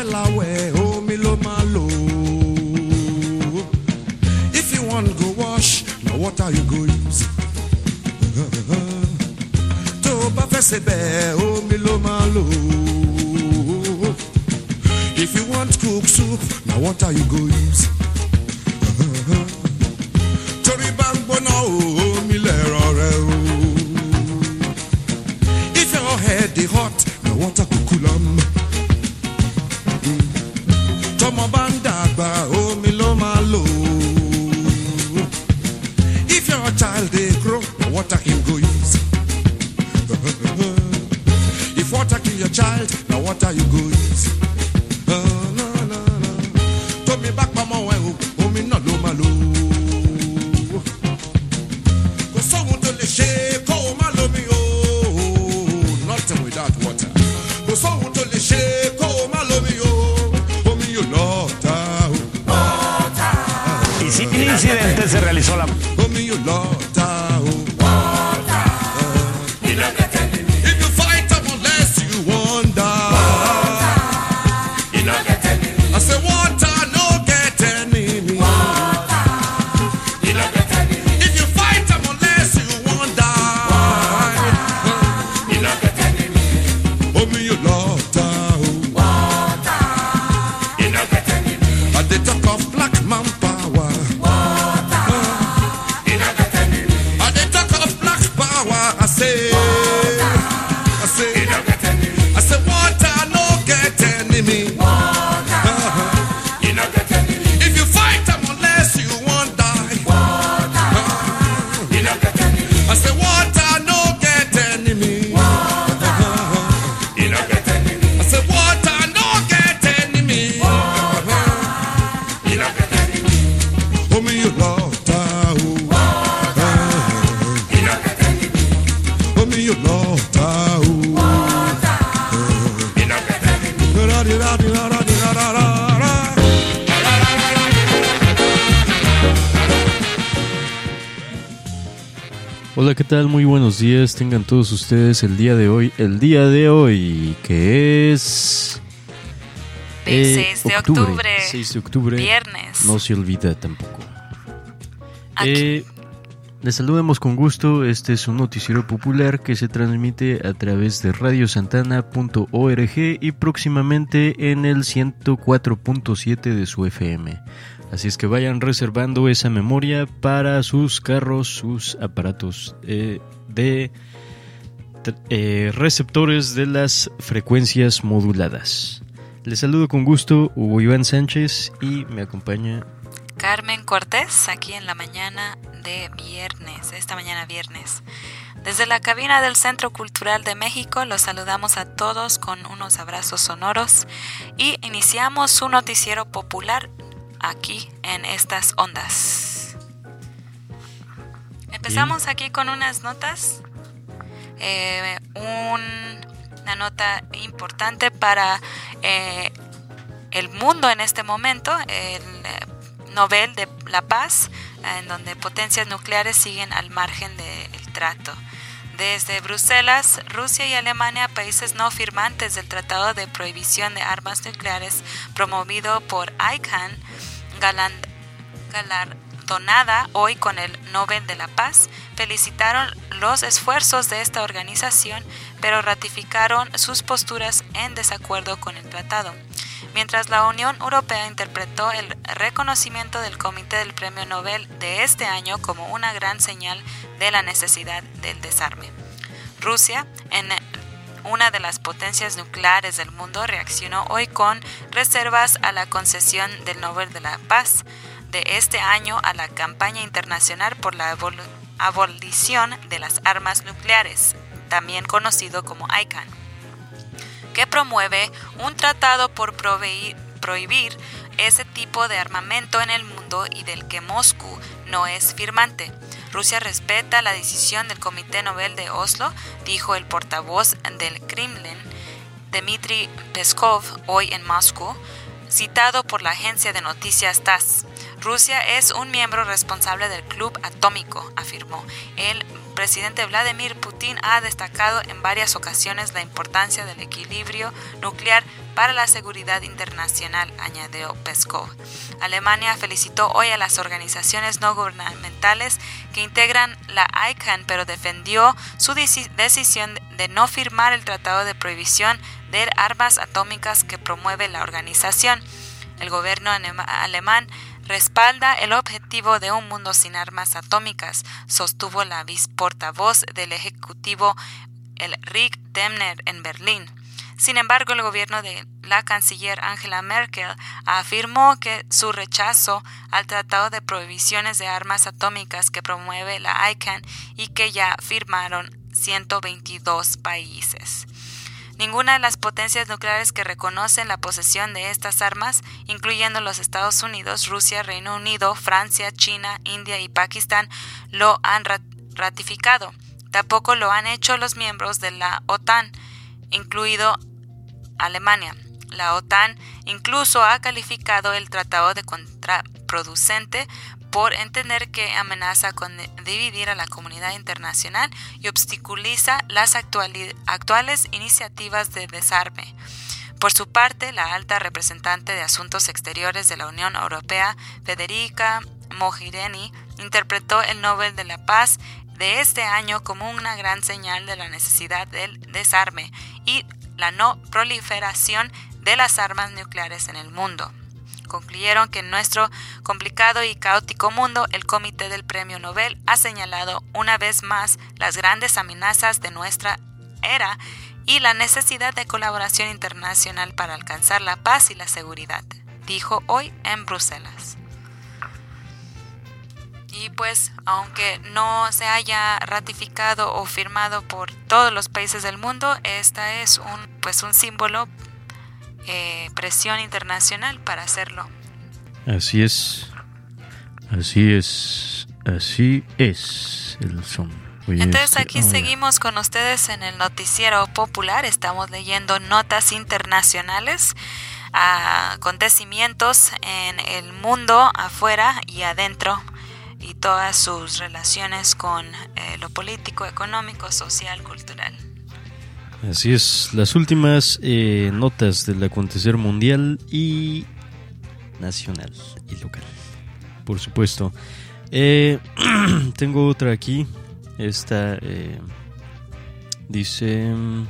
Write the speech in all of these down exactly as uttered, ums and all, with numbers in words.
Delaware, omi lo ma lo. If you want go wash, now water you go use. To ba fẹ́ ṣe bẹ́ẹ̀, omi lo ma lo. If you want cook soup, now water you go use. Torí bá ń gbóná o, omi lẹ̀rọ rẹ o. If your head dey hot, now water go cool am. Tọ́mọ bá ń dàgbà, omi ló máa lò. If your child dey grow, now water him go use. If water kill your child, now water you go use. Tómi bá pamọ́ wẹ̀ o, omi náà ló máa lò. Kò sóhun tó lè ṣe kó o má lómi o. Nothing without water. Kò sóhun tó lè ṣe kó o má lómi o. Omi yóò lọ́ọ̀ta o. Y sin incidente se realizó la... Omi yóò lọ́ọ̀ta o. You know the telling me. If you fight them unless you wonder. You know the telling me. I say water no get enemy. You know the telling me. If you fight them unless you wonder. You know the telling me. Omi yóò lọ́ọ̀ta o. You know the telling me. And they talk of black man power. You know the telling me. And they talk of black power. I say, I say, You know the telling me. I say water no get enemy. You know the telling me. If you fight them unless you won't die. You know the telling me. I say water no get enemy. You know the telling me. I say water no get enemy. You know the telling me. Omi yóò lọ́ọ̀ta o. You know the telling me. Omi yóò lọ́ọ̀ta o. You know the telling me. Ra-di-ra-di-ra-di-ra-ra-ra. Hola, ¿qué tal? Muy buenos días. Tengan todos ustedes el día de hoy. El día de hoy, que es... El seis de octubre. seis de octubre. Viernes. No se olvida tampoco. Aquí. Eh, les saludamos con gusto. Este es un noticiero popular que se transmite a través de radio santana punto org y próximamente en el ciento cuatro punto siete de su F M. Así es que vayan reservando esa memoria para sus carros, sus aparatos eh, de eh, receptores de las frecuencias moduladas. Les saludo con gusto, Hugo Iván Sánchez, y me acompaña Carmen Cortés, aquí en la mañana de viernes, esta mañana viernes. Desde la cabina del Centro Cultural de México los saludamos a todos con unos abrazos sonoros y iniciamos su noticiero popular aquí en estas ondas. Empezamos aquí con unas notas, eh, un, una nota importante para eh, el mundo en este momento, el Nobel de la Paz, en donde potencias nucleares siguen al margen del trato. Desde Bruselas, Rusia y Alemania, países no firmantes del Tratado de Prohibición de Armas Nucleares promovido por I C A N, galand- galardonada hoy con el Nobel de la Paz, felicitaron los esfuerzos de esta organización, pero ratificaron sus posturas en desacuerdo con el tratado. Mientras la Unión Europea interpretó el reconocimiento del Comité del Premio Nobel de este año como una gran señal de la necesidad del desarme. Rusia, en una de las potencias nucleares del mundo, reaccionó hoy con reservas a la concesión del Nobel de la Paz de este año a la campaña internacional por la abol- abolición de las armas nucleares, también conocido como I C A N, que promueve un tratado por proveir, prohibir ese tipo de armamento en el mundo y del que Moscú no es firmante. Rusia respeta la decisión del Comité Nobel de Oslo, dijo el portavoz del Kremlin, Dmitry Peskov, hoy en Moscú, citado por la agencia de noticias TASS. Rusia es un miembro responsable del Club Atómico, afirmó. El presidente Vladimir Putin ha destacado en varias ocasiones la importancia del equilibrio nuclear para la seguridad internacional, añadió Peskov. Alemania felicitó hoy a las organizaciones no gubernamentales que integran la I C A N, pero defendió su decisión de no firmar el Tratado de Prohibición de Armas Atómicas que promueve la organización. El gobierno alemán respalda el objetivo de un mundo sin armas atómicas, sostuvo la viceportavoz del Ejecutivo, el Rick Demner, en Berlín. Sin embargo, el gobierno de la canciller Angela Merkel afirmó que su rechazo al Tratado de Prohibiciones de Armas Atómicas que promueve la I C A N y que ya firmaron ciento veintidós países. Ninguna de las potencias nucleares que reconocen la posesión de estas armas, incluyendo los Estados Unidos, Rusia, Reino Unido, Francia, China, India y Pakistán, lo han ratificado. Tampoco lo han hecho los miembros de la OTAN, incluido Alemania. La OTAN incluso ha calificado el tratado de contraproducente por entender que amenaza con dividir a la comunidad internacional y obstaculiza las actuali- actuales iniciativas de desarme. Por su parte, la alta representante de Asuntos Exteriores de la Unión Europea, Federica Mogherini, interpretó el Nobel de la Paz de este año como una gran señal de la necesidad del desarme y la no proliferación de las armas nucleares en el mundo. Concluyeron que en nuestro complicado y caótico mundo, el Comité del Premio Nobel ha señalado una vez más las grandes amenazas de nuestra era y la necesidad de colaboración internacional para alcanzar la paz y la seguridad, dijo hoy en Bruselas. Y pues, aunque no se haya ratificado o firmado por todos los países del mundo, esta es un, pues un símbolo Eh, presión internacional para hacerlo. Así es, así es, así es el son. Oye, Entonces este, aquí oh, seguimos con ustedes en el noticiero popular. Estamos leyendo notas internacionales, a acontecimientos en el mundo afuera y adentro y todas sus relaciones con eh, lo político, económico, social, cultural. Así es, las últimas eh, notas del acontecer mundial y nacional y local, por supuesto. Eh, tengo otra aquí, esta eh, dice: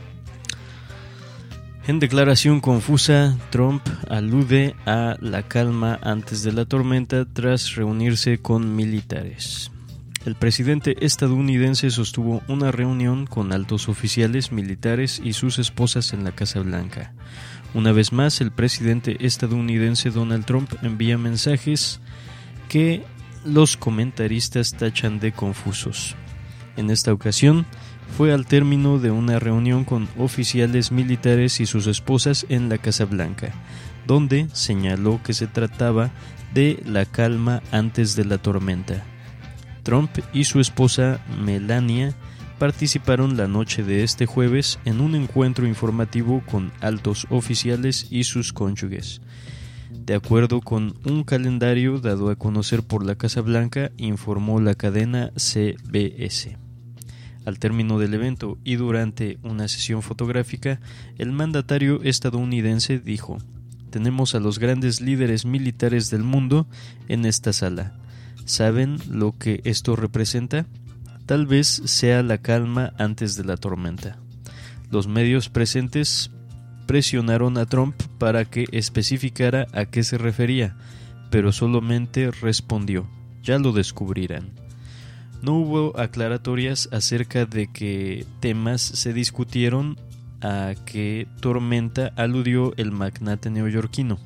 en declaración confusa, Trump alude a la calma antes de la tormenta tras reunirse con militares. El presidente estadounidense sostuvo una reunión con altos oficiales militares y sus esposas en la Casa Blanca. Una vez más, el presidente estadounidense Donald Trump envía mensajes que los comentaristas tachan de confusos. En esta ocasión, fue al término de una reunión con oficiales militares y sus esposas en la Casa Blanca, donde señaló que se trataba de la calma antes de la tormenta. Trump y su esposa Melania participaron la noche de este jueves en un encuentro informativo con altos oficiales y sus cónyuges. De acuerdo con un calendario dado a conocer por la Casa Blanca, informó la cadena C B S. Al término del evento y durante una sesión fotográfica, el mandatario estadounidense dijo: «Tenemos a los grandes líderes militares del mundo en esta sala. ¿Saben lo que esto representa? Tal vez sea la calma antes de la tormenta». Los medios presentes presionaron a Trump para que especificara a qué se refería, pero solamente respondió: «Ya lo descubrirán». No hubo aclaratorias acerca de qué temas se discutieron, a qué tormenta aludió el magnate neoyorquino.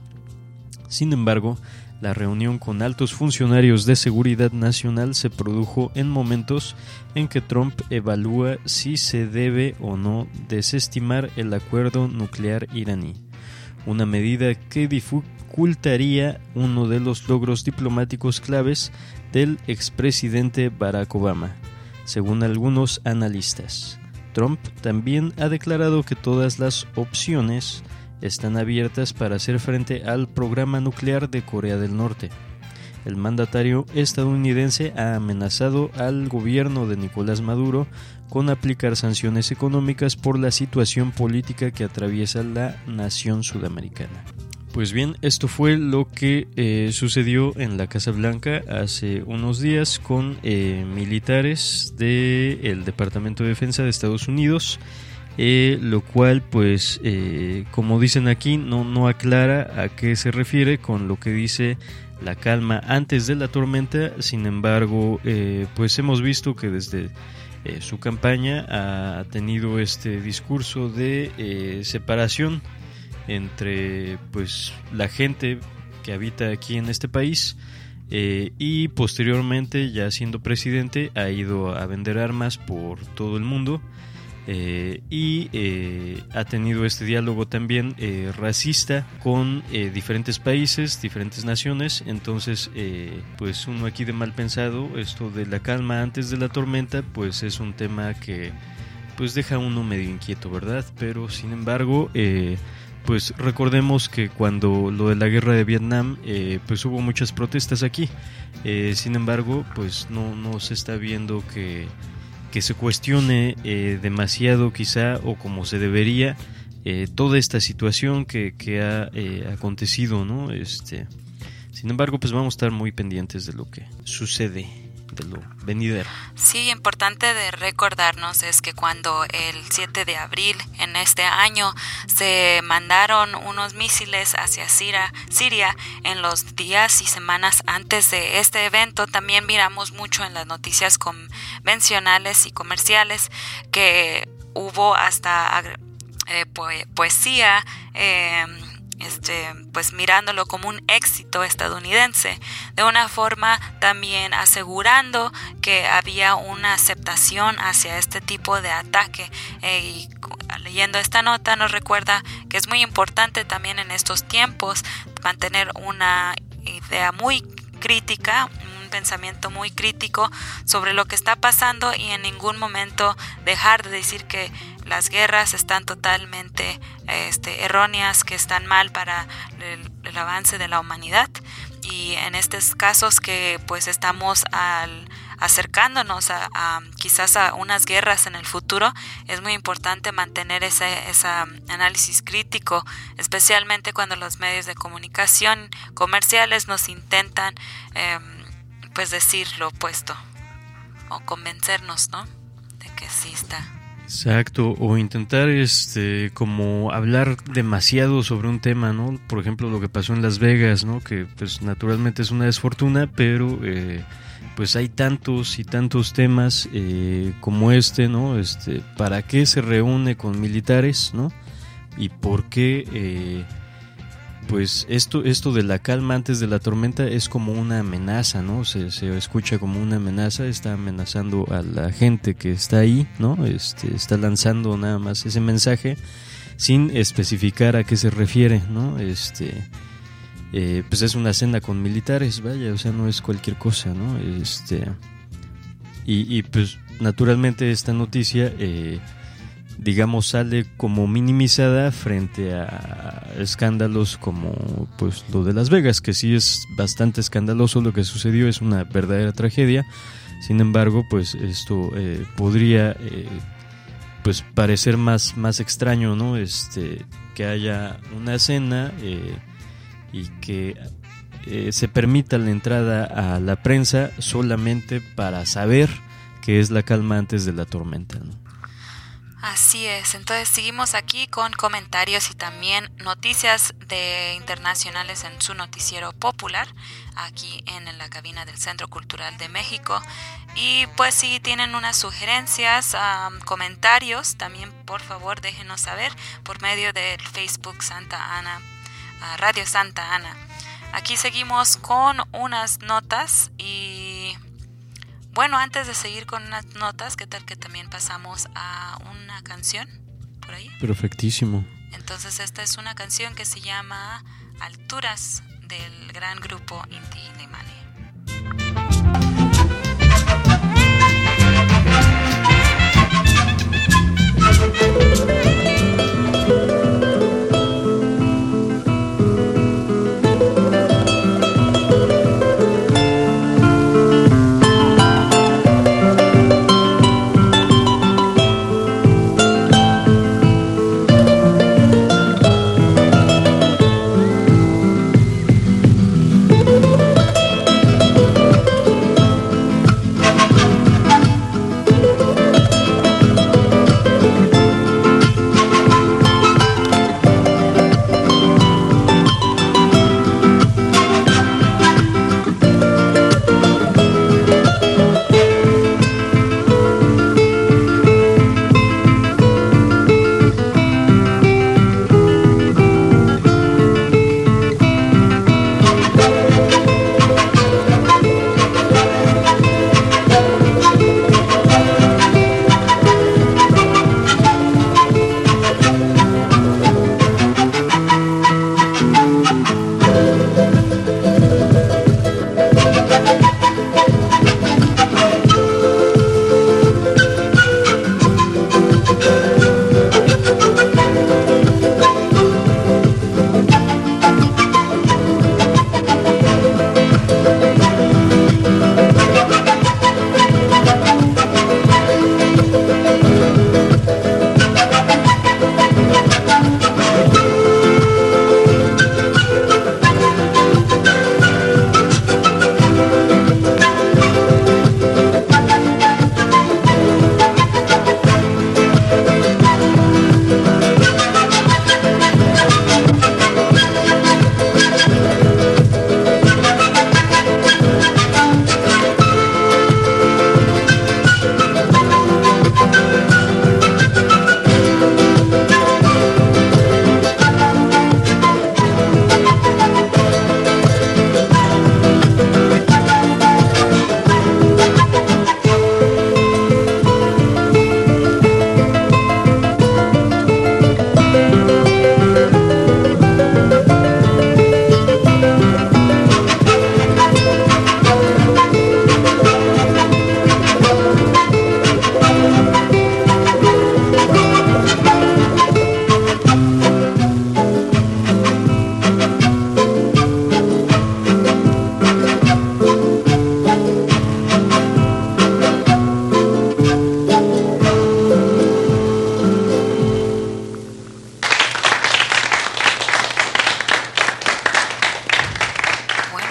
Sin embargo, la reunión con altos funcionarios de seguridad nacional se produjo en momentos en que Trump evalúa si se debe o no desestimar el acuerdo nuclear iraní, una medida que dificultaría uno de los logros diplomáticos claves del expresidente Barack Obama, según algunos analistas. Trump también ha declarado que todas las opciones están abiertas para hacer frente al programa nuclear de Corea del Norte. el mandatario estadounidense ha amenazado al gobierno de Nicolás Maduro con aplicar sanciones económicas por la situación política que atraviesa la nación sudamericana. Pues bien, esto fue lo que eh, sucedió en la Casa Blanca hace unos días con eh, militares del Departamento de Defensa de Estados Unidos, eh, lo cual, pues, eh, como dicen aquí, no, no aclara a qué se refiere con lo que dice la calma antes de la tormenta. Sin embargo, eh, pues hemos visto que desde eh, su campaña ha tenido este discurso de eh, separación entre pues la gente que habita aquí en este país, eh, y posteriormente, ya siendo presidente, ha ido a vender armas por todo el mundo, eh, y eh, ha tenido este diálogo también eh, racista con eh, diferentes países, diferentes naciones. Entonces eh, pues uno aquí de mal pensado, esto de la calma antes de la tormenta, pues es un tema que pues deja a uno medio inquieto, ¿verdad? Pero sin embargo, eh, pues recordemos que cuando lo de la guerra de Vietnam, eh, pues hubo muchas protestas aquí. Eh, sin embargo, pues no, no se está viendo que, que se cuestione eh, demasiado quizá, o como se debería, eh, toda esta situación que, que ha eh, acontecido, ¿no? Este, sin embargo, pues vamos a estar muy pendientes de lo que sucede, de lo venidero. Sí, importante de recordarnos es que cuando el siete de abril en este año se mandaron unos misiles hacia Siria, Siria en los días y semanas antes de este evento, también miramos mucho en las noticias convencionales y comerciales que hubo hasta eh, poe- poesía, eh, Este, pues mirándolo como un éxito estadounidense, de una forma también asegurando que había una aceptación hacia este tipo de ataque. Eh, y leyendo esta nota nos recuerda que es muy importante también en estos tiempos mantener una idea muy crítica, un pensamiento muy crítico sobre lo que está pasando, y en ningún momento dejar de decir que las guerras están totalmente este, erróneas, que están mal para el, el avance de la humanidad. Y en estos casos que pues estamos al, acercándonos a, a quizás a unas guerras en el futuro, es muy importante mantener ese, ese análisis crítico, especialmente cuando los medios de comunicación comerciales nos intentan eh, pues decir lo opuesto o convencernos, ¿no?, de que sí está. Exacto, o intentar este como hablar demasiado sobre un tema, ¿no? Por ejemplo, lo que pasó en Las Vegas, ¿no? Que pues naturalmente es una desfortuna, pero eh, pues hay tantos y tantos temas eh, como este, ¿no? Este, ¿para qué se reúne con militares, ¿no? Y por qué eh, pues esto esto de la calma antes de la tormenta es como una amenaza, ¿no? Se, se escucha como una amenaza, está amenazando a la gente que está ahí, ¿no? Este, está lanzando nada más ese mensaje sin especificar a qué se refiere, ¿no? Este, eh, pues es una cena con militares, vaya, o sea, no es cualquier cosa, ¿no? Este, y, y pues naturalmente esta noticia eh, digamos sale como minimizada frente a escándalos como pues lo de Las Vegas, que sí es bastante escandaloso lo que sucedió, es una verdadera tragedia. Sin embargo, pues esto eh, podría eh, pues parecer más, más extraño, ¿no? Este, que haya una cena eh, y que eh, se permita la entrada a la prensa solamente para saber qué es la calma antes de la tormenta, ¿no? Así es, entonces seguimos aquí con comentarios y también noticias de internacionales en su noticiero popular, aquí en la cabina del Centro Cultural de México. Y pues si tienen unas sugerencias, um, comentarios, también por favor déjenos saber por medio del Facebook Santa Ana, uh, Radio Santa Ana. Aquí seguimos con unas notas y... bueno, antes de seguir con unas notas, ¿qué tal que también pasamos a una canción por ahí? Perfectísimo. Entonces esta es una canción que se llama Alturas, del gran grupo Inti Illimani.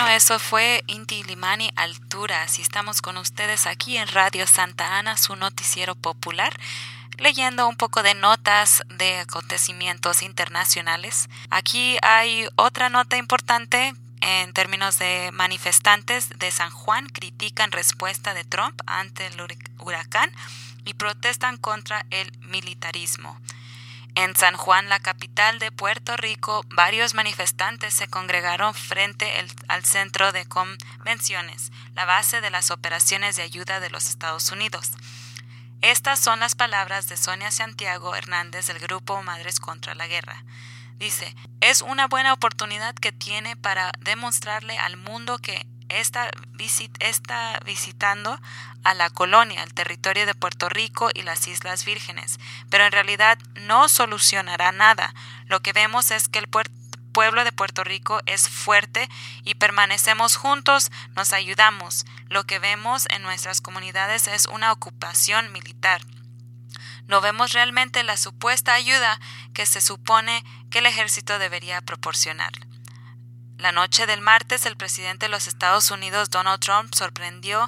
eso fue Inti Limani Alturas y estamos con ustedes aquí en Radio Santa Ana, su noticiero popular, leyendo un poco de notas de acontecimientos internacionales. Aquí hay otra nota importante en términos de manifestantes de San Juan critican respuesta de Trump ante el huracán y protestan contra el militarismo. En San Juan, la capital de Puerto Rico, varios manifestantes se congregaron frente el, al centro de convenciones, la base de las operaciones de ayuda de los Estados Unidos. Estas son las palabras de Sonia Santiago Hernández del grupo Madres contra la Guerra. Dice, es una buena oportunidad que tiene para demostrarle al mundo que está, visit, está visitando a la colonia, el territorio de Puerto Rico y las Islas Vírgenes, pero en realidad no solucionará nada. Lo que vemos es que el puer- pueblo de Puerto Rico es fuerte y permanecemos juntos, nos ayudamos. Lo que vemos en nuestras comunidades es una ocupación militar. No vemos realmente la supuesta ayuda que se supone que el ejército debería proporcionar. La noche del martes, el presidente de los Estados Unidos, Donald Trump, sorprendió,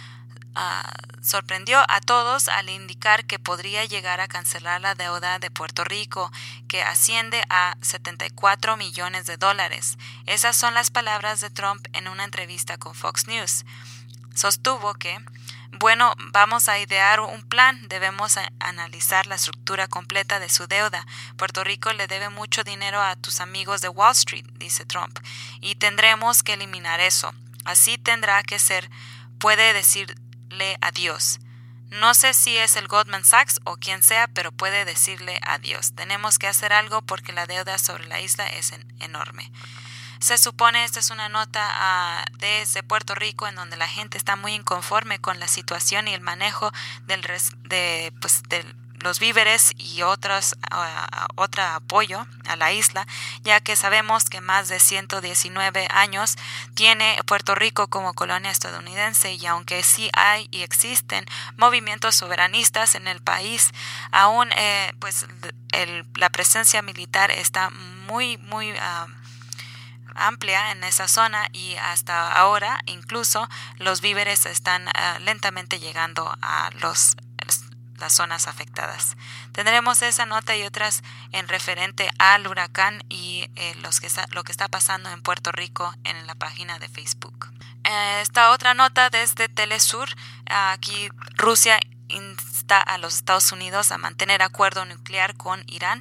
uh, sorprendió a todos al indicar que podría llegar a cancelar la deuda de Puerto Rico, que asciende a setenta y cuatro millones de dólares. Esas son las palabras de Trump en una entrevista con Fox News. Sostuvo que bueno, vamos a idear un plan, debemos a- analizar la estructura completa de su deuda. Puerto Rico le debe mucho dinero a tus amigos de Wall Street, dice Trump, y tendremos que eliminar eso. Así tendrá que ser, puede decirle adiós. No sé si es el Goldman Sachs o quien sea, pero puede decirle adiós. Tenemos que hacer algo porque la deuda sobre la isla es en- enorme. Se supone, esta es una nota uh, desde Puerto Rico en donde la gente está muy inconforme con la situación y el manejo del res, de, pues, de los víveres y otros uh, otro apoyo a la isla, ya que sabemos que más de ciento diecinueve años tiene Puerto Rico como colonia estadounidense y aunque sí hay y existen movimientos soberanistas en el país, aún eh, pues el, la presencia militar está muy, muy... Uh, amplia en esa zona y hasta ahora incluso los víveres están uh, lentamente llegando a los, las zonas afectadas. Tendremos esa nota y otras en referente al huracán y eh, los que está, lo que está pasando en Puerto Rico en la página de Facebook. Eh, esta otra nota desde Telesur, uh, aquí Rusia insta a los Estados Unidos a mantener acuerdo nuclear con Irán.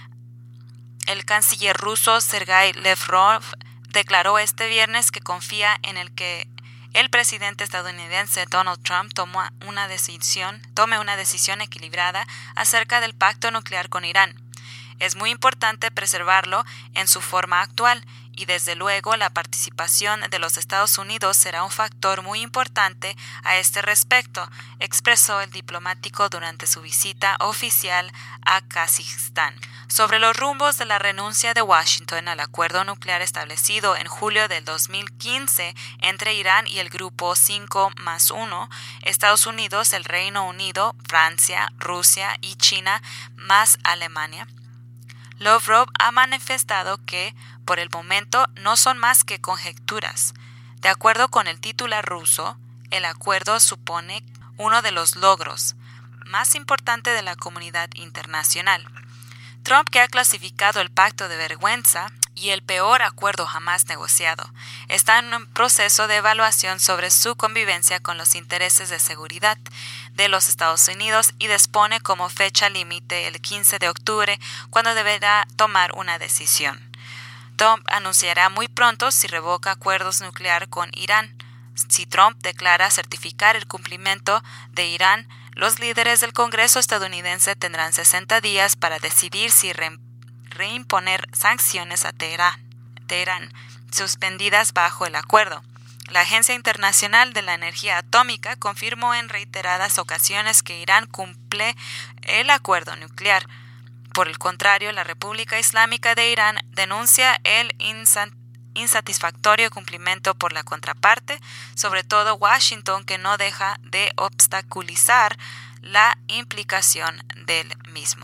El canciller ruso Sergei Lavrov declaró este viernes que confía en el que el presidente estadounidense Donald Trump tomó una decisión, tome una decisión equilibrada acerca del pacto nuclear con Irán. Es muy importante preservarlo en su forma actual y desde luego la participación de los Estados Unidos será un factor muy importante a este respecto, expresó el diplomático durante su visita oficial a Kazajistán. Sobre los rumbos de la renuncia de Washington al acuerdo nuclear establecido en julio del dos mil quince entre Irán y el Grupo cinco más uno, Estados Unidos, el Reino Unido, Francia, Rusia y China más Alemania, Lavrov ha manifestado que, por el momento, no son más que conjeturas. De acuerdo con el titular ruso, el acuerdo supone uno de los logros más importantes de la comunidad internacional. Trump, que ha clasificado el pacto de vergüenza y el peor acuerdo jamás negociado, está en un proceso de evaluación sobre su convivencia con los intereses de seguridad de los Estados Unidos y dispone como fecha límite el quince de octubre, cuando deberá tomar una decisión. Trump anunciará muy pronto si revoca acuerdos nucleares con Irán. Si Trump declara certificar el cumplimiento de Irán, los líderes del Congreso estadounidense tendrán sesenta días para decidir si re- reimponer sanciones a Teherán, Teherán, suspendidas bajo el acuerdo. La Agencia Internacional de la Energía Atómica confirmó en reiteradas ocasiones que Irán cumple el acuerdo nuclear. Por el contrario, la República Islámica de Irán denuncia el insan- insatisfactorio cumplimiento por la contraparte, sobre todo Washington, que no deja de obstaculizar la implicación del mismo.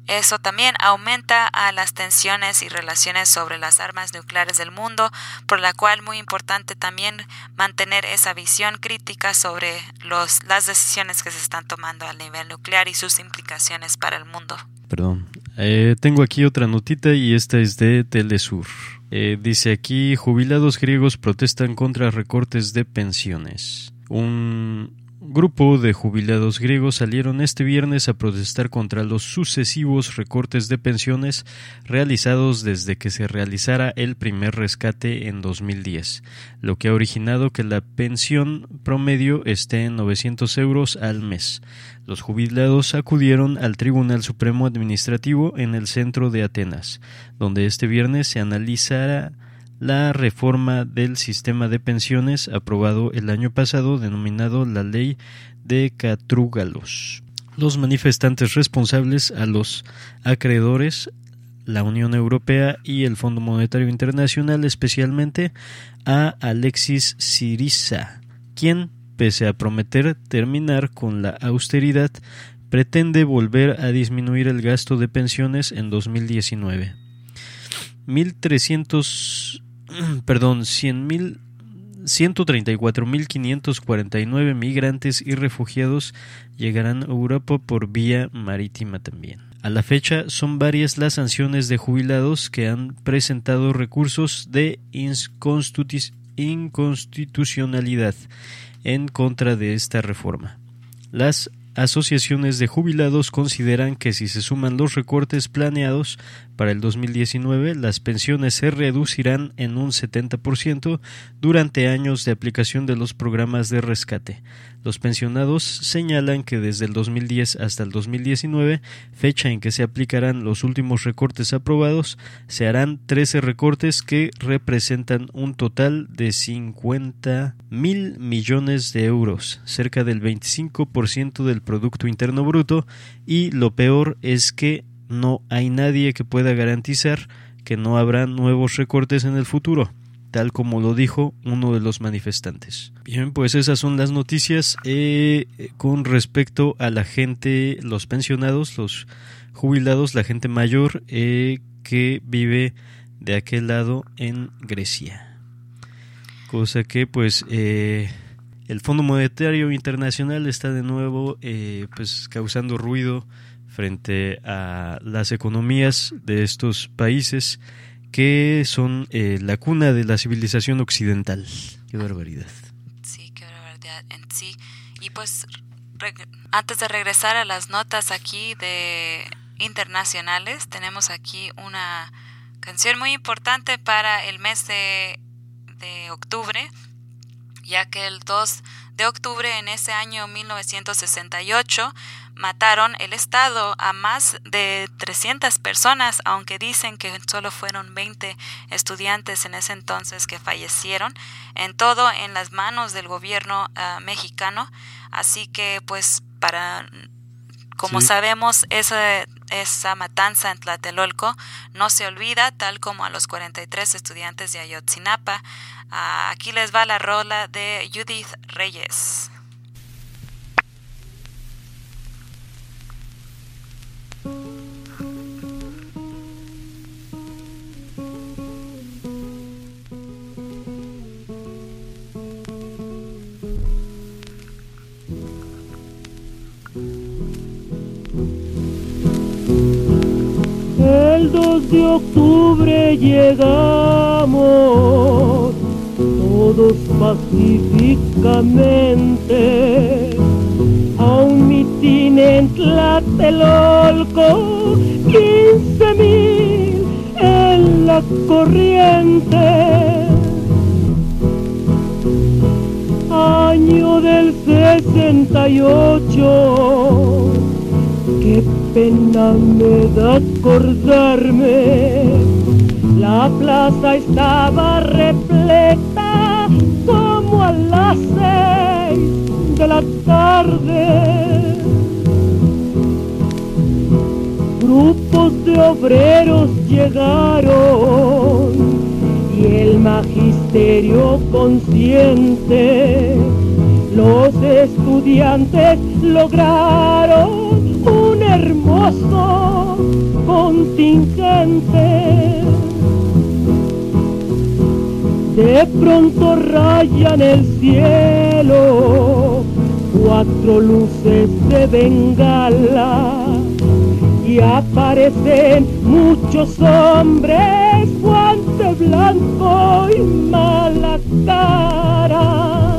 eso también aumenta a las tensiones y relaciones sobre las armas nucleares del mundo, por la cual muy importante también mantener esa visión crítica sobre los, las decisiones que se están tomando a nivel nuclear y sus implicaciones para el mundo. Perdón, eh, tengo aquí otra notita y esta es de Telesur. Eh, dice aquí, jubilados griegos protestan contra recortes de pensiones. Un grupo de jubilados griegos salieron este viernes a protestar contra los sucesivos recortes de pensiones realizados desde que se realizara el primer rescate en dos mil diez, lo que ha originado que la pensión promedio esté en novecientos euros al mes. Los jubilados acudieron al Tribunal Supremo Administrativo en el centro de Atenas, donde este viernes se analizará la reforma del sistema de pensiones aprobado el año pasado, denominado la Ley de Catrúgalos. Los manifestantes responsables a los acreedores, la Unión Europea y el Fondo Monetario Internacional, especialmente a Alexis Syriza, quien, pese a prometer terminar con la austeridad, pretende volver a disminuir el gasto de pensiones en dos mil diecinueve. mil trescientos Perdón, cien mil, ciento treinta y cuatro mil quinientos cuarenta y nueve migrantes y refugiados llegarán a Europa por vía marítima también. A la fecha son varias las sanciones de jubilados que han presentado recursos de inconstitucionalidad en contra de esta reforma. Las asociaciones de jubilados consideran que si se suman los recortes planeados para el dos mil diecinueve, las pensiones se reducirán en un setenta por ciento durante años de aplicación de los programas de rescate. Los pensionados señalan que desde el dos mil diez hasta el dos mil diecinueve, fecha en que se aplicarán los últimos recortes aprobados, se harán trece recortes que representan un total de cincuenta mil millones de euros, cerca del veinticinco por ciento del Producto Interno Bruto, y lo peor es que no hay nadie que pueda garantizar que no habrá nuevos recortes en el futuro, tal como lo dijo uno de los manifestantes. Bien, pues esas son las noticias eh, con respecto a la gente, los pensionados, los jubilados, la gente mayor eh, que vive de aquel lado en Grecia. Cosa que pues eh, el Fondo Monetario Internacional está de nuevo eh, pues causando ruido frente a las economías de estos países que son eh, la cuna de la civilización occidental. Qué barbaridad. Sí, qué barbaridad en sí. Y pues reg- antes de regresar a las notas aquí de internacionales, tenemos aquí una canción muy importante para el mes de, de octubre, ya que el dos de octubre en ese año mil novecientos sesenta y ocho mataron el Estado a más de trescientas personas, aunque dicen que solo fueron veinte estudiantes en ese entonces que fallecieron, en todo en las manos del gobierno uh, mexicano. Así que pues para, como sí. sabemos, esa, esa matanza en Tlatelolco no se olvida, tal como a los cuarenta y tres estudiantes de Ayotzinapa. Uh, aquí les va la rola de Judith Reyes. El dos de octubre llegamos todos pacíficamente a un mitin en Tlatelolco, quince mil en la corriente. Año del sesenta y ocho, qué pena me da acordarme, la plaza estaba repleta como a las seis de la tarde. Grupos de obreros llegaron y el magisterio consciente, los estudiantes lograron un hermoso contingente. De pronto rayan el cielo cuatro luces de bengala y aparecen muchos hombres, guante blanco y mala cara.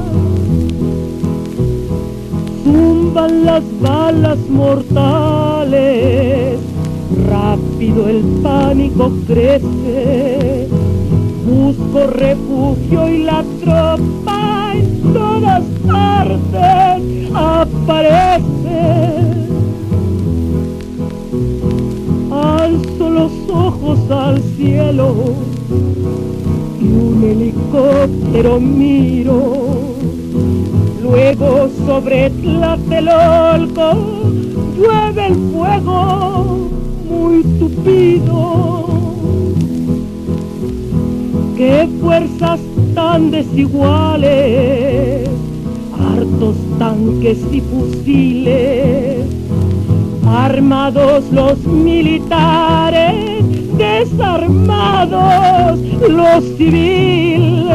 Zumban las balas mortales, rápido el pánico crece. Busco refugio y la tropa en todas partes aparece. Alzo los ojos al cielo y un helicóptero miro. Luego sobre Tlatelolco llueve el fuego muy tupido. ¡Qué fuerzas tan desiguales! Hartos tanques y fusiles, armados los militares, desarmados los civiles.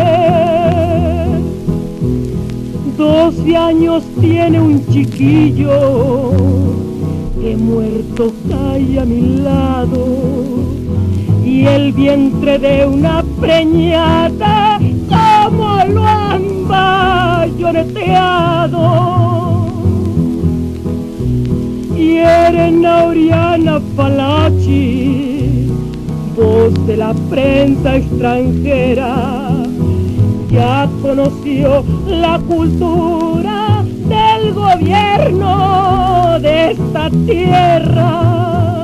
Doce años tiene un chiquillo que muerto cae a mi lado. Y el vientre de una preñada, como lo han bayoneteado. Y Elena Oriana Falachi, voz de la prensa extranjera, ya conoció la cultura del gobierno de esta tierra.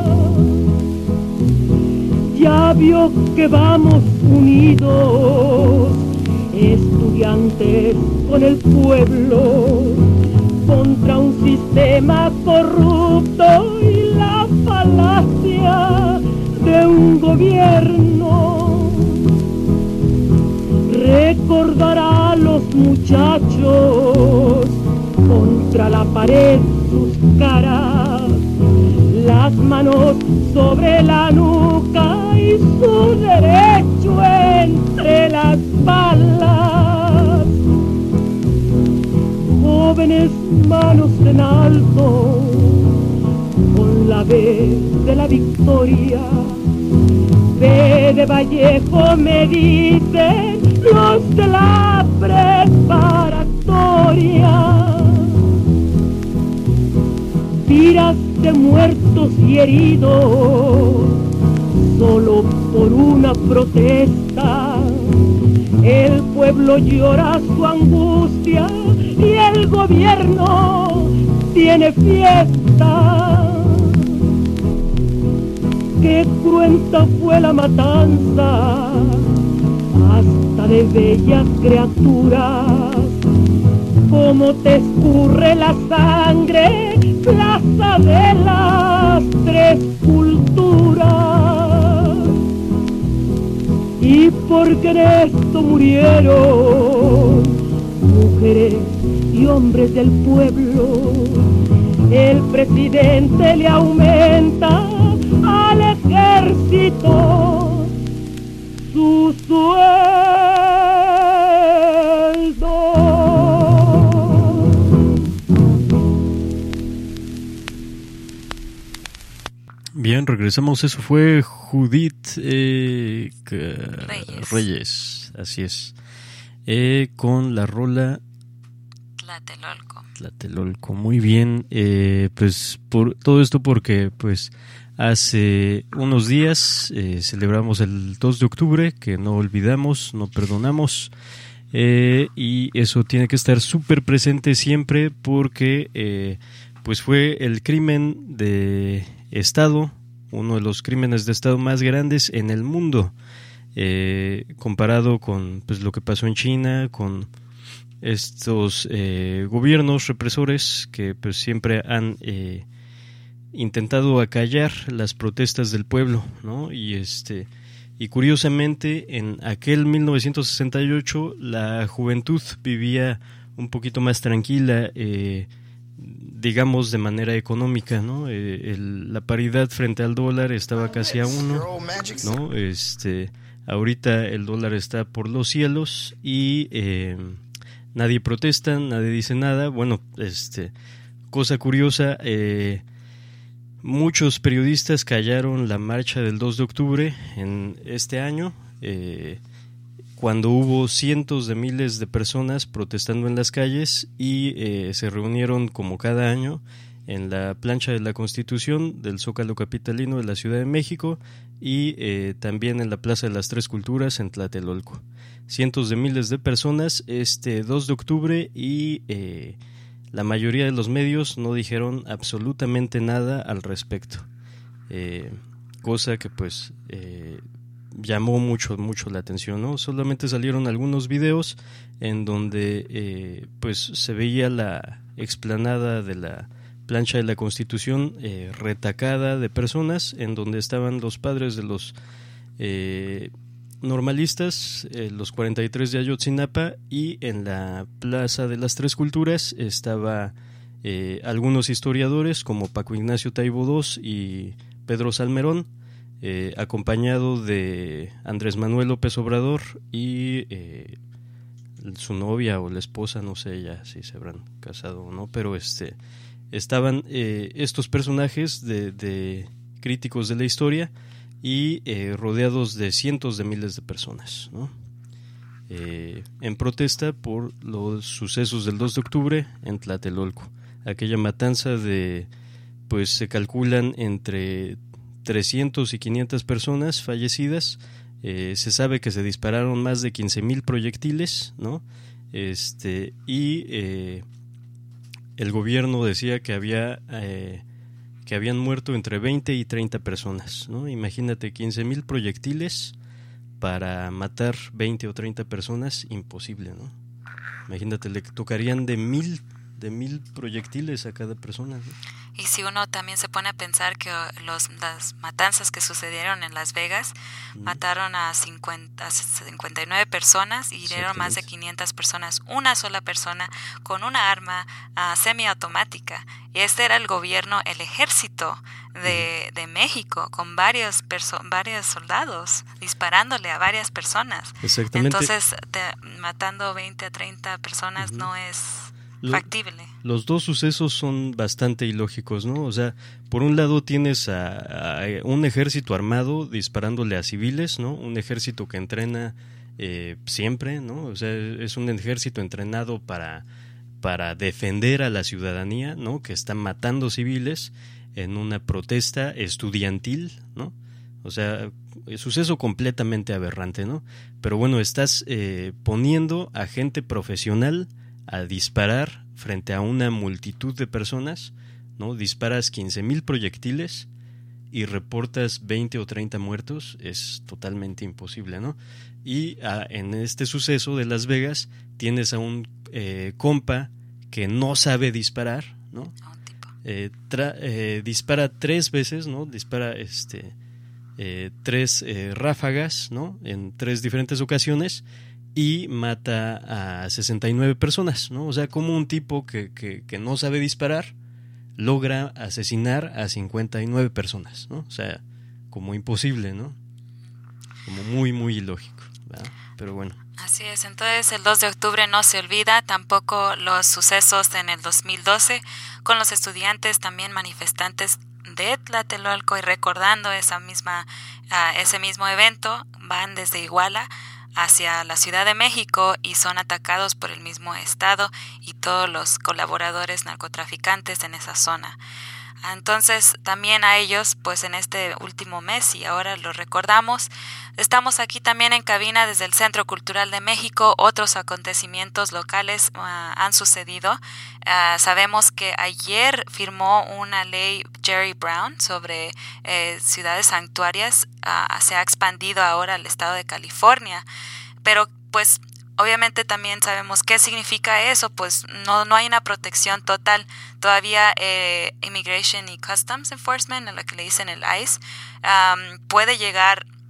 Ya vio que vamos unidos, estudiantes con el pueblo, contra un sistema corrupto y la falacia de un gobierno. Recordará a los muchachos contra la pared sus caras, las manos sobre la nuca y su derecho entre las balas. Jóvenes manos en alto, con la B de la victoria. B de Vallejo me dicen los de la preparatoria. Tiras de muertos y heridos, solo por una protesta. El pueblo llora su angustia y el gobierno tiene fiesta. Qué cruenta fue la matanza, hasta de bellas criaturas. Cómo te escurre la sangre, plaza de las tres culturas. Y porque en esto murieron mujeres y hombres del pueblo, el presidente le aumenta al ejército su sueldo. Bien, regresamos. Eso fue Judith eh, Reyes. Reyes, así es. Eh, con la rola Tlatelolco. Tlatelolco. Muy bien. Eh, pues por todo esto porque pues hace unos días eh, celebramos el dos de octubre, que no olvidamos, no perdonamos. Eh, y eso tiene que estar súper presente siempre porque eh, pues fue el crimen de Estado, uno de los crímenes de Estado más grandes en el mundo, eh, comparado con pues, lo que pasó en China, con estos eh, gobiernos represores que pues, siempre han eh, intentado acallar las protestas del pueblo, ¿no? Y este y curiosamente en aquel mil novecientos sesenta y ocho la juventud vivía un poquito más tranquila, eh, digamos de manera económica, ¿no? Eh, el, la paridad frente al dólar estaba casi a uno, ¿no? Este, ahorita el dólar está por los cielos y eh, nadie protesta, nadie dice nada. Bueno, este, cosa curiosa, eh, muchos periodistas callaron la marcha del dos de octubre en este año, eh, cuando hubo cientos de miles de personas protestando en las calles y eh, se reunieron como cada año en la plancha de la Constitución del Zócalo capitalino de la Ciudad de México y eh, también en la Plaza de las Tres Culturas en Tlatelolco. Cientos de miles de personas este dos de octubre y eh, la mayoría de los medios no dijeron absolutamente nada al respecto, eh, cosa que pues eh, llamó mucho mucho la atención, ¿no? Solamente salieron algunos videos en donde eh, pues se veía la explanada de la plancha de la Constitución eh, retacada de personas, en donde estaban los padres de los eh, normalistas, eh, los cuarenta y tres de Ayotzinapa, y en la Plaza de las Tres Culturas estaba eh, algunos historiadores como Paco Ignacio Taibo segundo y Pedro Salmerón, Eh, acompañado de Andrés Manuel López Obrador y eh, su novia o la esposa, no sé ya si se habrán casado o no, pero este estaban eh, estos personajes de, de críticos de la historia y eh, rodeados de cientos de miles de personas, ¿no? Eh, en protesta por los sucesos del dos de octubre en Tlatelolco, aquella matanza de, pues se calculan entre trescientas y quinientas personas fallecidas. Eh, se sabe que se dispararon más de quince mil proyectiles, ¿no? Este, y eh, el gobierno decía que había eh, que habían muerto entre veinte y treinta personas, ¿no? Imagínate, quince mil proyectiles para matar veinte o treinta personas, imposible, ¿no? Imagínate, le tocarían de mil de mil proyectiles a cada persona, ¿no? Y si uno también se pone a pensar que los, las matanzas que sucedieron en Las Vegas, mm. mataron a cincuenta, cincuenta y nueve personas y hirieron más de quinientas personas, una sola persona con una arma uh, semiautomática. Y este era el gobierno, el ejército de, mm. de México, con varios, perso- varios soldados disparándole a varias personas. Exactamente. Entonces, te, matando veinte a treinta personas mm-hmm. no es factible. Los dos sucesos son bastante ilógicos, ¿no? O sea, por un lado tienes a, a un ejército armado disparándole a civiles, ¿no? Un ejército que entrena eh, siempre, ¿no? O sea, es un ejército entrenado para, para defender a la ciudadanía, ¿no? Que está matando civiles en una protesta estudiantil, ¿no? O sea, es suceso completamente aberrante, ¿no? Pero bueno, estás eh, poniendo a gente profesional a disparar frente a una multitud de personas, ¿no? Disparas quince mil proyectiles y reportas veinte o treinta muertos, es totalmente imposible, ¿no? Y a, en este suceso de Las Vegas tienes a un eh, compa que no sabe disparar, ¿no? Eh, tra- eh, dispara tres veces, ¿no? Dispara este eh, tres eh, ráfagas, ¿no? En tres diferentes ocasiones, y mata a sesenta y nueve personas, ¿no? O sea, como un tipo que, que, que no sabe disparar logra asesinar a cincuenta y nueve personas, ¿no? O sea, como imposible, ¿no? Como muy, muy ilógico, ¿verdad? Pero bueno. Así es, entonces el dos de octubre no se olvida, tampoco los sucesos en el dos mil doce con los estudiantes también manifestantes de Tlatelolco, y recordando esa misma, uh, ese mismo evento, van desde Iguala hacia la Ciudad de México y son atacados por el mismo estado y todos los colaboradores narcotraficantes en esa zona. Entonces también a ellos, pues en este último mes, y ahora lo recordamos, estamos aquí también en cabina desde el Centro Cultural de México. Otros acontecimientos locales uh, han sucedido. Uh, sabemos que ayer firmó una ley Jerry Brown sobre eh, ciudades santuarias. Uh, se ha expandido ahora al estado de California, pero pues obviamente también sabemos qué significa eso, pues no, no hay una protección total. Todavía eh, Immigration y Customs Enforcement, a lo que le dicen el I C E, um, puede llegar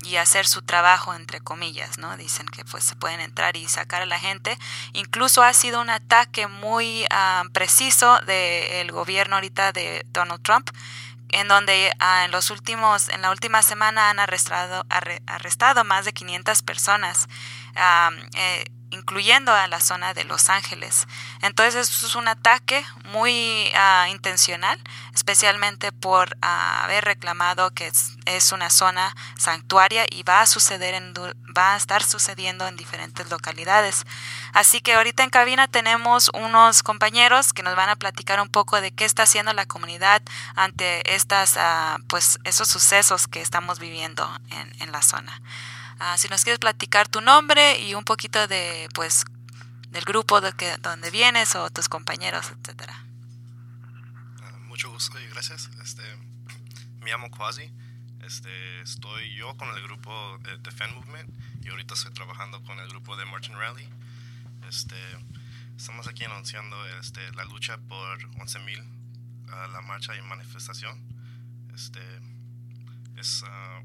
y hacer su trabajo, entre comillas, ¿no? Dicen que pues se pueden entrar y sacar a la gente. Incluso ha sido un ataque muy uh, preciso del gobierno ahorita de Donald Trump, en donde uh, en los últimos, en la última semana han arrestado, arre, arrestado más de quinientas personas, um, eh, incluyendo a la zona de Los Ángeles. Entonces eso es un ataque muy uh, intencional, especialmente por uh, haber reclamado que es, es una zona santuaria y va a suceder en, va a estar sucediendo en diferentes localidades. Así que ahorita en cabina tenemos unos compañeros que nos van a platicar un poco de qué está haciendo la comunidad ante estas uh, pues esos sucesos que estamos viviendo en, en la zona. Uh, si nos quieres platicar tu nombre y un poquito de pues del grupo de que donde vienes o tus compañeros, etcétera. Uh, mucho gusto y gracias. Este, me llamo Quasi. Este, estoy yo con el grupo de Defend Movement y ahorita estoy trabajando con el grupo de March and Rally. Este, estamos aquí anunciando este, la lucha por once mil, uh, la marcha y manifestación. Este, es uh,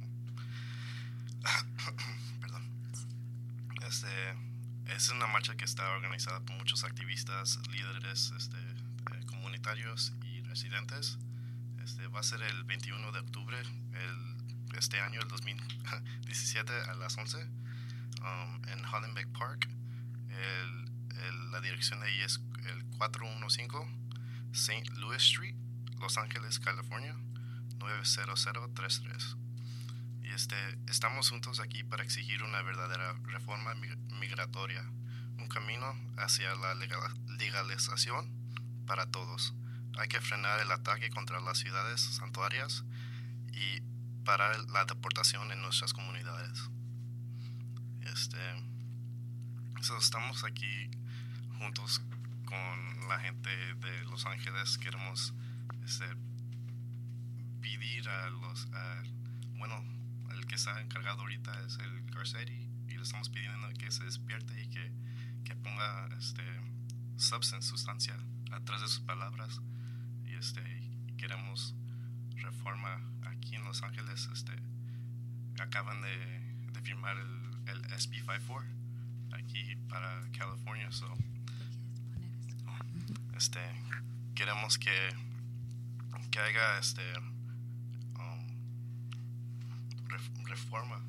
perdón. Este, es una marcha que está organizada por muchos activistas, líderes este, eh, comunitarios y residentes. Este, va a ser el veintiuno de octubre el, este año, el dos mil diecisiete, a las once um, en Hollenbeck Park. El, el, la dirección de ahí es el cuatrocientos quince Saint Louis Street, Los Ángeles, California, nueve cero cero tres tres. Y este, estamos juntos aquí para exigir una verdadera reforma migratoria, un camino hacia la legal, legalización para todos. Hay que frenar el ataque contra las ciudades santuarias y parar la deportación en nuestras comunidades. Este, so estamos aquí juntos con la gente de Los Ángeles. Queremos este, pedir a los, a, bueno, el que está encargado ahorita es el Garcetti, y le estamos pidiendo que se despierte y que, que ponga este, substance, sustancia, atrás de sus palabras. Y este, queremos reforma aquí en Los Ángeles. Este, acaban de, de firmar el, el S B cincuenta y cuatro aquí para California. So, este, queremos que, que haya este, um, reforma.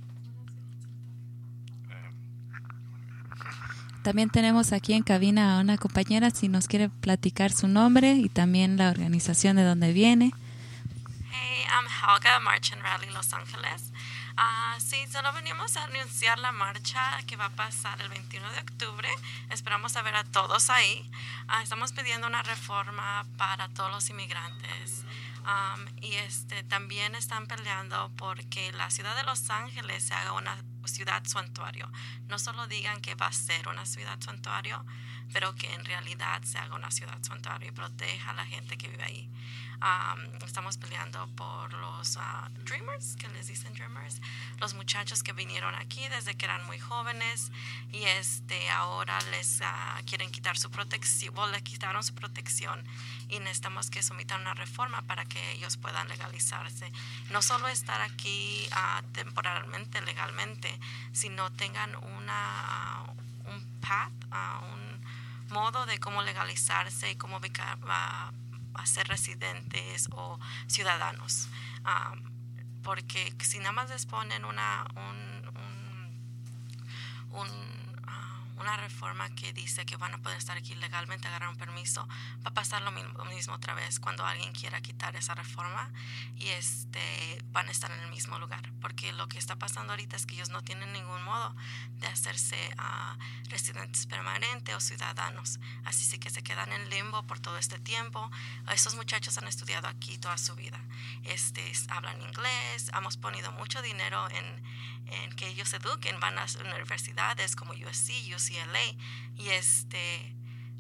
Eh. También tenemos aquí en cabina a una compañera, si nos quiere platicar su nombre y también la organización de donde viene. Hey, I'm Helga, March and Rally Los Ángeles. Uh, sí, solo venimos a anunciar la marcha que va a pasar el veintiuno de octubre. Esperamos a ver a todos ahí. Uh, estamos pidiendo una reforma para todos los inmigrantes. Um, y este también están peleando porque la ciudad de Los Ángeles se haga una ciudad santuario. No solo digan que va a ser una ciudad santuario, pero que en realidad se haga una ciudad santuario y proteja a la gente que vive ahí. Um, estamos peleando por los uh, Dreamers, que les dicen Dreamers, los muchachos que vinieron aquí desde que eran muy jóvenes y este ahora les uh, quieren quitar su protección, bueno, les quitaron su protección y necesitamos que sometan una reforma para que ellos puedan legalizarse. No solo estar aquí uh, temporalmente, legalmente, sino tengan una, uh, un path, uh, un modo de cómo legalizarse y cómo becar, uh, a ser residentes o ciudadanos, um, porque si nada más les ponen una un, un, un, uh, una reforma que dice que van a poder estar aquí legalmente, agarrar un permiso, va a pasar lo mismo, lo mismo otra vez cuando alguien quiera quitar esa reforma y este van a estar en el mismo lugar, porque lo que está pasando ahorita es que ellos no tienen ningún modo de hacerse uh, residentes permanentes o ciudadanos, así que se quedan en limbo por todo este tiempo. Estos muchachos han estudiado aquí toda su vida, este, hablan inglés, hemos ponido mucho dinero en, en que ellos se eduquen, van a universidades como U S C, U C L A y este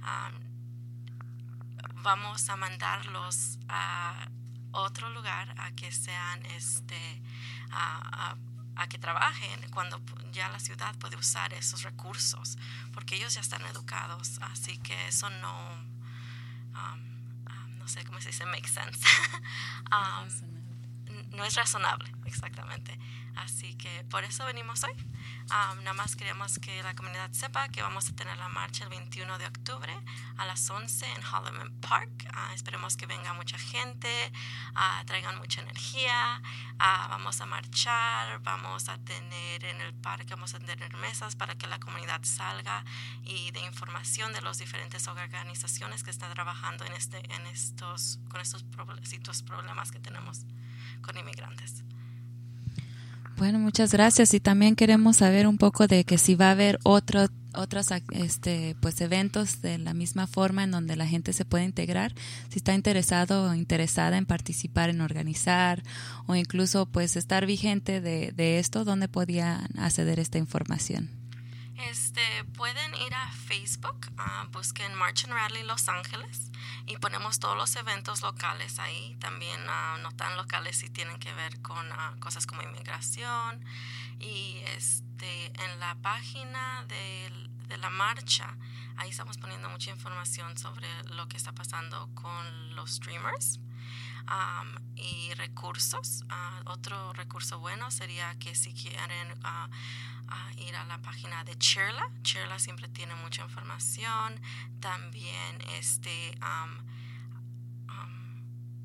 um, vamos a mandarlos a otro lugar a que sean este a, a a que trabajen cuando ya la ciudad puede usar esos recursos, porque ellos ya están educados, así que eso no, um, um, no sé cómo se dice, make sense. um, no es razonable, exactamente. Así que por eso venimos hoy. Um, nada más queremos que la comunidad sepa que vamos a tener la marcha el veintiuno de octubre a las once en Holloman Park. Uh, esperemos que venga mucha gente, uh, traigan mucha energía. Uh, vamos a marchar, vamos a tener en el parque, vamos a tener mesas para que la comunidad salga y dé información de las diferentes organizaciones que están trabajando en este, en estos, con estos, estos problemas que tenemos con inmigrantes. Bueno, muchas gracias. Y también queremos saber un poco de que si va a haber otro, otros este, pues, eventos de la misma forma en donde la gente se puede integrar, si está interesado o interesada en participar, en organizar o incluso pues estar vigente de, de esto, ¿dónde podían acceder a esta información? Este, pueden ir a Facebook, uh, busquen March and Rally Los Ángeles y ponemos todos los eventos locales ahí. También uh, no tan locales si tienen que ver con uh, cosas como inmigración. Y este, en la página de, de la marcha, ahí estamos poniendo mucha información sobre lo que está pasando con los streamers. Um, y recursos. Uh, otro recurso bueno sería que si quieren uh, uh, ir a la página de Cheerla. Cheerla siempre tiene mucha información. También este um, um,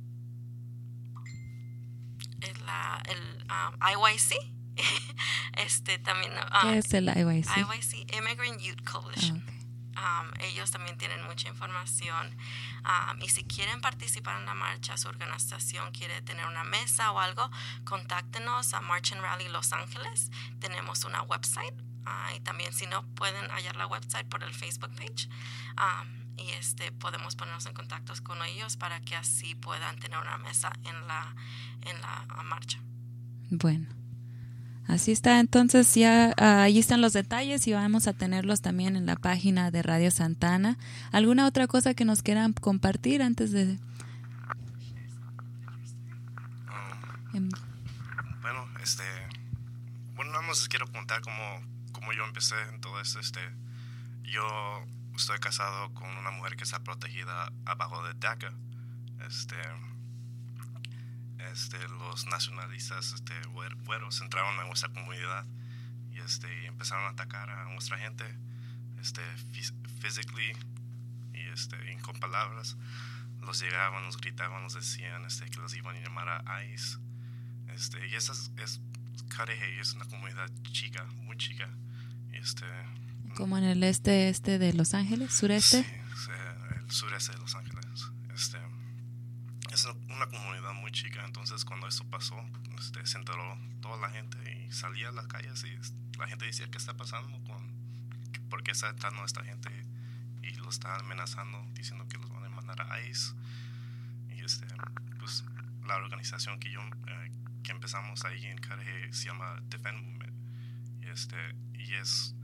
el, la, el um, I Y C. este también. Uh, ¿Qué es el I Y C? I Y C, Immigrant Youth Coalition. Oh, okay. Um, ellos también tienen mucha información um, y si quieren participar en la marcha, su organización quiere tener una mesa o algo, contáctenos a March and Rally Los Ángeles. Tenemos una website uh, y también si no pueden hallar la website por el Facebook page um, y este podemos ponernos en contacto con ellos para que así puedan tener una mesa en la, en la uh, marcha. Bueno. Así está, entonces ya uh, ahí están los detalles y vamos a tenerlos también en la página de Radio Santana. ¿Alguna otra cosa que nos quieran compartir antes de...? Um, em... Bueno, este... Bueno, nada más les quiero contar cómo, cómo yo empecé en todo esto. Este, yo estoy casado con una mujer que está protegida abajo de DACA. Este... Este, los nacionalistas este, güeros entraron a nuestra comunidad y este, empezaron a atacar a nuestra gente este, physically y, este, y con palabras. Los llegaban, los gritaban, nos decían este, que los iban a llamar a ICE. Este, y esa es, es Cudahy, es una comunidad chica, muy chica. Y este, ¿Como en el este este de Los Ángeles, sureste? Sí, el sureste de Los Ángeles. Este, es una comunidad muy chica, entonces cuando eso pasó, este, se enteró toda la gente y salía a las calles y la gente decía, ¿qué está pasando? Con, ¿Por qué está entrando esta gente? Y lo está amenazando, diciendo que los van a mandar a ICE. Y este, pues la organización que yo eh, que empezamos ahí en Cudahy se llama Defend Movement. Y, este, y es,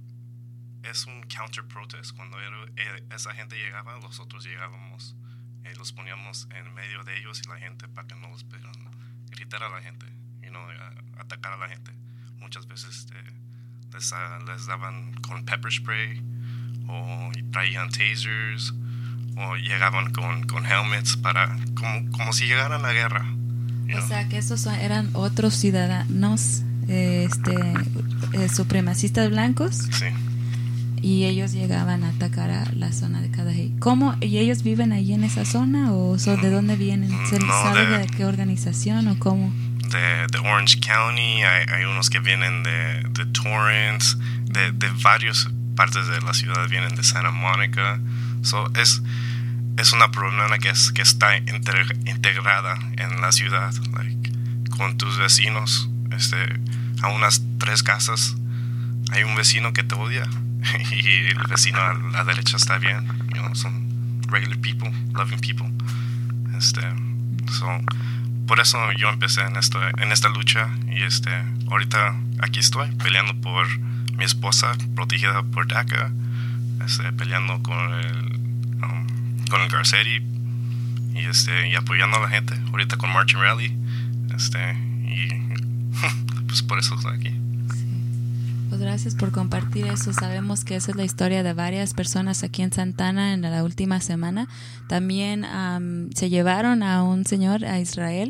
es un counter-protest. Cuando era, esa gente llegaba, nosotros llegábamos. Eh, los poníamos en medio de ellos y la gente para que no los pudieran gritar a la gente, you know, a, atacar a la gente. Muchas veces este, les, uh, les daban con pepper spray o traían tasers o llegaban con, con helmets para como, como si llegaran a la guerra. O know? sea que esos eran otros ciudadanos eh, este, eh, supremacistas blancos. Sí. Y ellos llegaban a atacar a la zona de Cudahy. ¿Cómo? ¿Y ellos viven allí en esa zona? ¿O so, de dónde vienen? ¿Se no, sabe de, de qué organización o cómo? De, de Orange County, hay, hay unos que vienen de, de Torrance, de, de varias partes de la ciudad vienen de Santa Monica. So, es, es una problema que, es, que está inter, integrada en la ciudad, like, con tus vecinos. Este, a unas tres casas hay un vecino que te odia. Y el vecino a la derecha está bien, you know, son regular people, loving people. Este, so, por eso yo empecé en esto, en esta lucha y este, ahorita aquí estoy peleando por mi esposa protegida por DACA, este, peleando con el, um, con el Garcetti y este, y apoyando a la gente. Ahorita con March and Rally, este, y pues por eso estoy aquí. Pues gracias por compartir eso. Sabemos que esa es la historia de varias personas aquí en Santana en la última semana. También um, se llevaron a un señor a Israel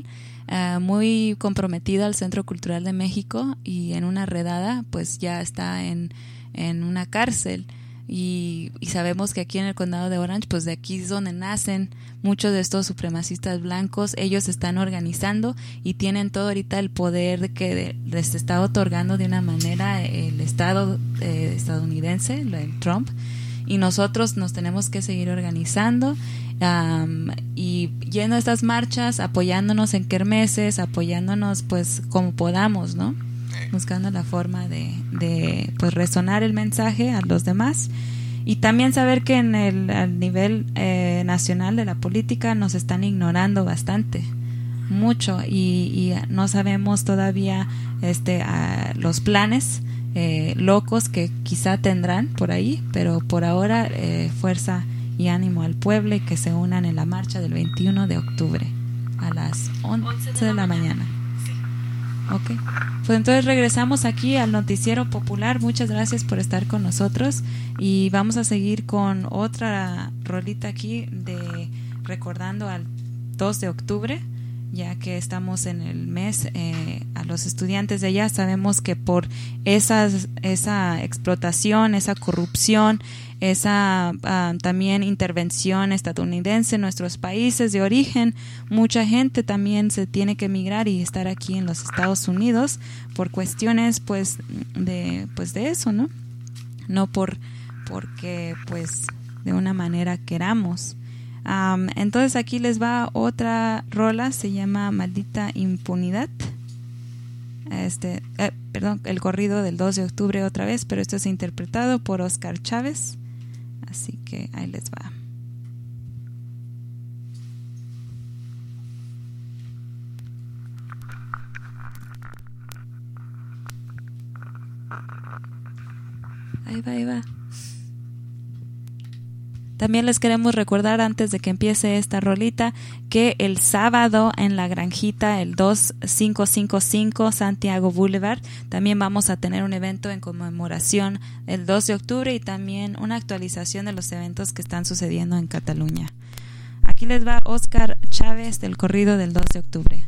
uh, muy comprometida al Centro Cultural de México y en una redada pues ya está en, en una cárcel. Y, y sabemos que aquí en el condado de Orange, pues de aquí es donde nacen muchos de estos supremacistas blancos. Ellos se están organizando y tienen todo ahorita el poder que de, les está otorgando de una manera el Estado eh, estadounidense, el Trump. Y nosotros nos tenemos que seguir organizando um, y yendo a estas marchas, apoyándonos en kermeses, apoyándonos pues como podamos, ¿no? Buscando la forma de, de pues resonar el mensaje a los demás y también saber que en el al nivel eh, nacional de la política nos están ignorando bastante mucho y, y no sabemos todavía este a, los planes eh, locos que quizá tendrán por ahí, pero por ahora eh, fuerza y ánimo al pueblo y que se unan en la marcha del veintiuno de octubre a las once de la mañana. Ok, pues entonces regresamos aquí al Noticiero Popular. Muchas gracias por estar con nosotros y vamos a seguir con otra rolita aquí de recordando al dos de octubre, ya que estamos en el mes eh, a los estudiantes de allá. Sabemos que por esas, esa explotación, esa corrupción, esa uh, también intervención estadounidense en nuestros países de origen, mucha gente también se tiene que emigrar y estar aquí en los Estados Unidos por cuestiones pues de pues de eso, ¿no? No por porque pues de una manera queramos. Um, entonces aquí les va otra rola, se llama Maldita Impunidad. Este, eh, perdón, el corrido del dos de octubre otra vez, pero esto es interpretado por Oscar Chávez. Así que ahí les va. Ahí va, ahí va. También les queremos recordar antes de que empiece esta rolita que el sábado en la Granjita, el dos cinco cinco cinco Santiago Boulevard, también vamos a tener un evento en conmemoración el dos de octubre y también una actualización de los eventos que están sucediendo en Cataluña. Aquí les va Oscar Chávez del corrido del dos de octubre.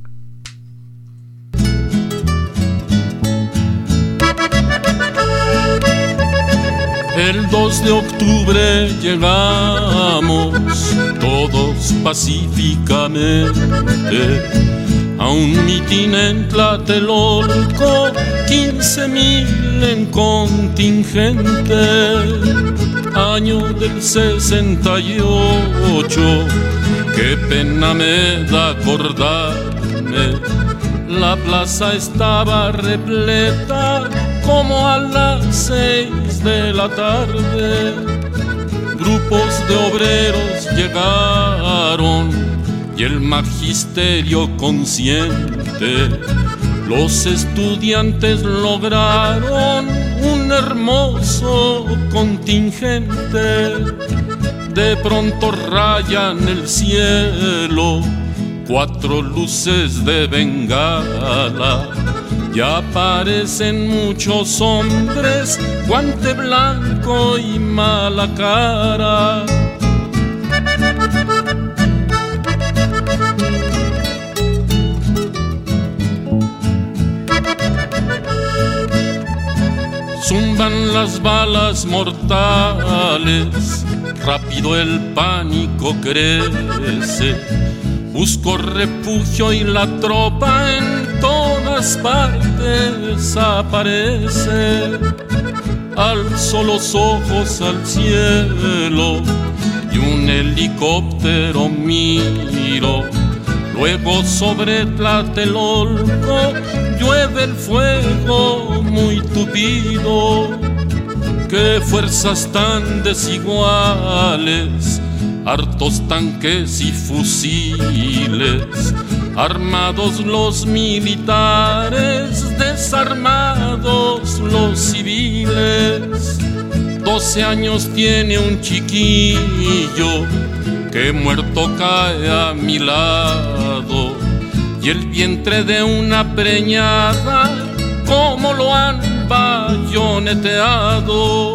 El dos de octubre llegamos todos pacíficamente a un mitin en Tlatelolco, quince mil en contingente, año del sesenta y ocho, qué pena me da acordarme, la plaza estaba repleta como a las seis de la tarde. Grupos de obreros llegaron y el magisterio consciente. Los estudiantes lograron un hermoso contingente. De pronto rayan el cielo cuatro luces de bengala. Ya aparecen muchos hombres, guante blanco y mala cara. Zumban las balas mortales, rápido el pánico crece. Busco refugio y la tropa en todas partes aparece. Alzo los ojos al cielo y un helicóptero miro. Luego sobre Tlatelolco llueve el fuego muy tupido. Qué fuerzas tan desiguales, hartos tanques y fusiles, armados los militares, desarmados los civiles. Doce años tiene un chiquillo que muerto cae a mi lado, y el vientre de una preñada, como lo han bayoneteado.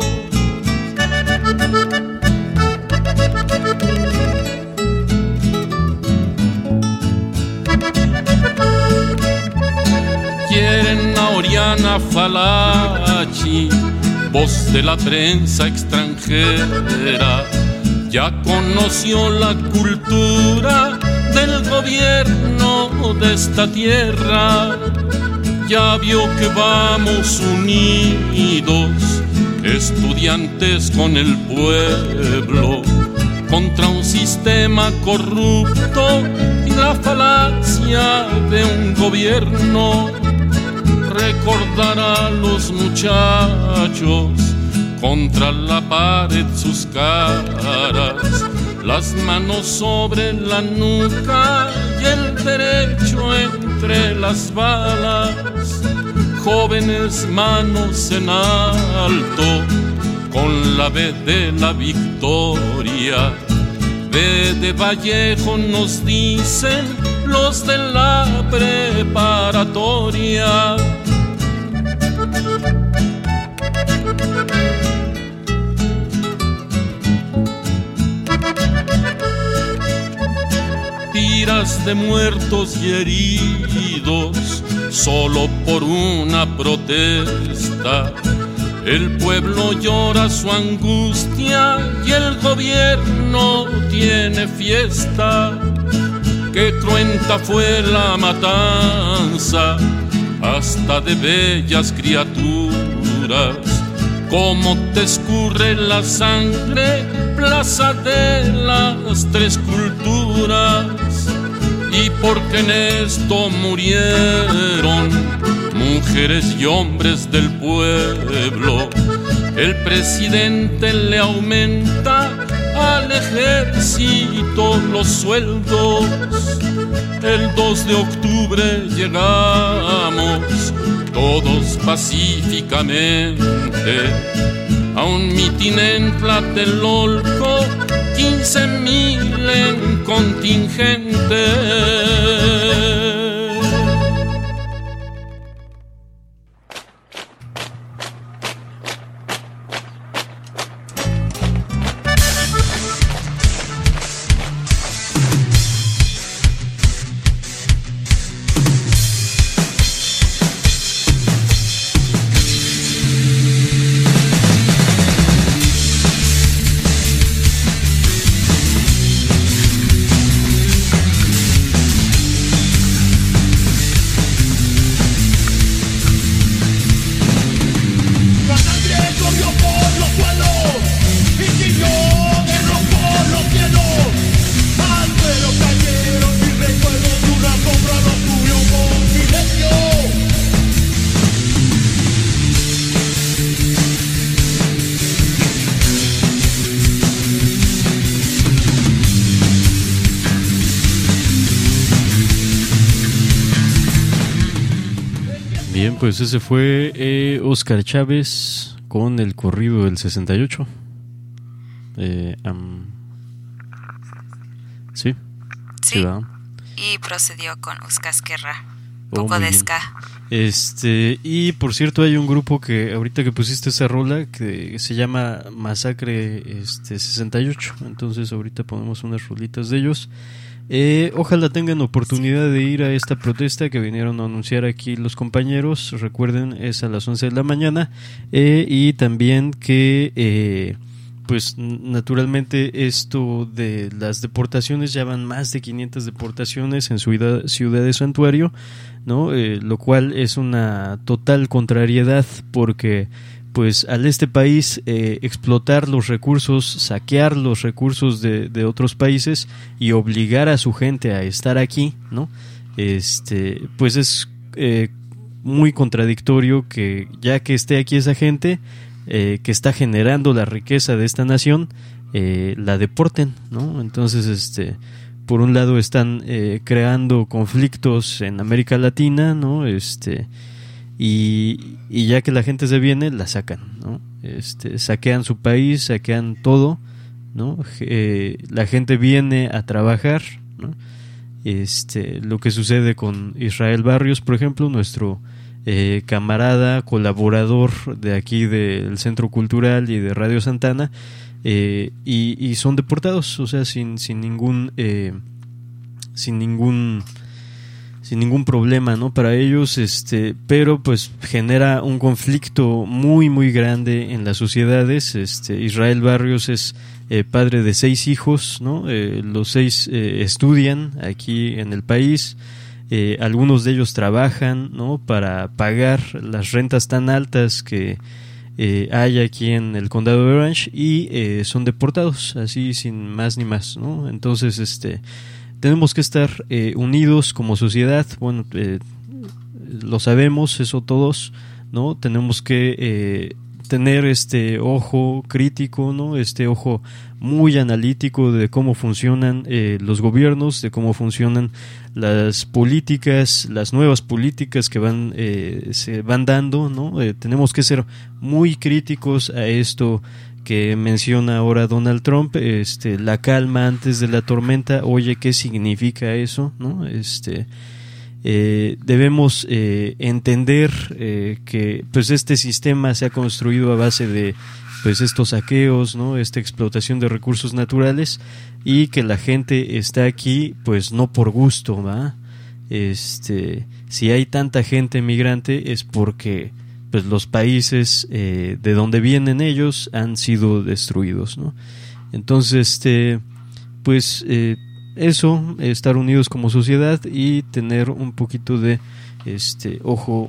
Falachi, voz de la prensa extranjera, ya conoció la cultura del gobierno de esta tierra, ya vio que vamos unidos, estudiantes con el pueblo, contra un sistema corrupto y la falacia de un gobierno. Recordar a los muchachos contra la pared sus caras, las manos sobre la nuca y el derecho entre las balas. Jóvenes, manos en alto, con la B de la victoria. B de Vallejo nos dicen los de la preparatoria. Tiras de muertos y heridos solo por una protesta. El pueblo llora su angustia y el gobierno tiene fiesta. Qué cruenta fue la matanza, hasta de bellas criaturas. Cómo te escurre la sangre, plaza de las tres culturas. Y porque en esto murieron mujeres y hombres del pueblo, el presidente le aumenta al ejército los sueldos. El dos de octubre llegamos todos pacíficamente a un mitin en Tlatelolco, quince mil en contingente. Pues ese fue eh, Oscar Chávez con el corrido del sesenta y ocho. Eh, um, sí. Sí. ¿verdad? Y procedió con Uskaskerra, Oh, poco muy de bien. ska. Este, y por cierto, hay un grupo que ahorita que pusiste esa rola que se llama Masacre este, sesenta y ocho. Entonces, ahorita ponemos unas rolitas de ellos. Eh, ojalá tengan oportunidad de ir a esta protesta que vinieron a anunciar aquí los compañeros. Recuerden, es a las once de la mañana. Eh, y también que, eh, pues naturalmente, esto de las deportaciones, ya van más de quinientas deportaciones en Ciudad, ciudad de Santuario, ¿no? Eh, lo cual es una total contrariedad, porque pues al este país eh, explotar los recursos, saquear los recursos de, de otros países y obligar a su gente a estar aquí, ¿no? Este, pues es eh, muy contradictorio que ya que esté aquí esa gente eh, que está generando la riqueza de esta nación, eh, la deporten, ¿no? Entonces, este, por un lado están eh, creando conflictos en América Latina, ¿no? Este, y, y ya que la gente se viene, la sacan, ¿no? Este, saquean su país, saquean todo, ¿no? Eh, la gente viene a trabajar, ¿no? Este, lo que sucede con Israel Barrios, por ejemplo, nuestro eh, camarada, colaborador de aquí del Centro Cultural y de Radio Santana, eh, y, y son deportados, o sea, sin, sin ningún eh, sin ningún sin ningún problema, ¿no? Para ellos, este, pero pues genera un conflicto muy muy grande en las sociedades. Este, Israel Barrios es eh, padre de seis hijos, ¿no? Eh, los seis eh, estudian aquí en el país. Eh, algunos de ellos trabajan, ¿no? Para pagar las rentas tan altas que eh, hay aquí en el condado de Orange, y eh, son deportados así sin más ni más, ¿no? Entonces, este tenemos que estar eh, unidos como sociedad. Bueno, eh, lo sabemos, eso todos, ¿no? Tenemos que eh, tener este ojo crítico, ¿no? Este ojo muy analítico de cómo funcionan eh, los gobiernos, de cómo funcionan las políticas, las nuevas políticas que van eh, se van dando, ¿no? Eh, tenemos que ser muy críticos a esto que menciona ahora Donald Trump, este, la calma antes de la tormenta. Oye, ¿qué significa eso, no? Este, eh, debemos eh, entender eh, que pues este sistema se ha construido a base de pues estos saqueos, ¿no? Esta explotación de recursos naturales, y que la gente está aquí pues no por gusto, ¿va? Este, si hay tanta gente migrante es porque pues los países eh, de donde vienen ellos han sido destruidos, ¿no? Entonces, este, pues eh, eso, estar unidos como sociedad y tener un poquito de este ojo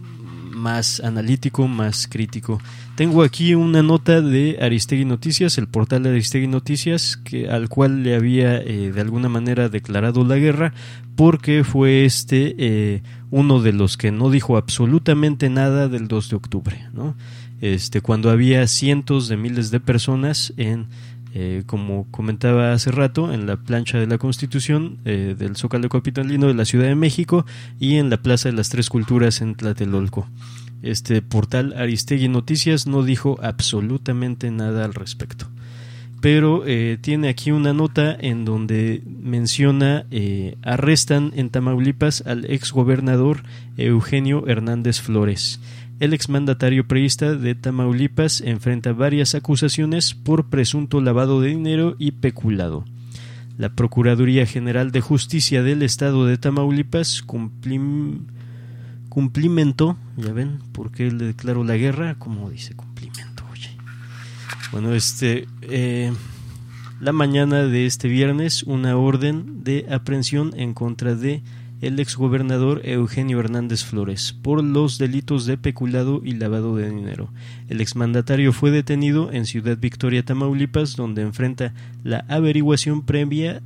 más analítico, más crítico. Tengo aquí una nota de Aristegui Noticias, el portal de Aristegui Noticias, que al cual le había eh, de alguna manera declarado la guerra, porque fue este eh, uno de los que no dijo absolutamente nada del dos de octubre, ¿no? Este, cuando había cientos de miles de personas en Eh, como comentaba hace rato, en la plancha de la Constitución eh, del Zócalo capitalino de la Ciudad de México y en la Plaza de las Tres Culturas en Tlatelolco. Este portal Aristegui Noticias no dijo absolutamente nada al respecto, pero eh, tiene aquí una nota en donde menciona eh, arrestan en Tamaulipas al exgobernador Eugenio Hernández Flores. El exmandatario priista de Tamaulipas enfrenta varias acusaciones por presunto lavado de dinero y peculado. La Procuraduría General de Justicia del Estado de Tamaulipas cumplim, cumplimentó, ya ven, ¿por qué le declaró la guerra? ¿Cómo dice cumplimento? Oye. Bueno, este, eh, la mañana de este viernes, una orden de aprehensión en contra de el exgobernador Eugenio Hernández Flores por los delitos de peculado y lavado de dinero. El exmandatario fue detenido en Ciudad Victoria, Tamaulipas, donde enfrenta la averiguación previa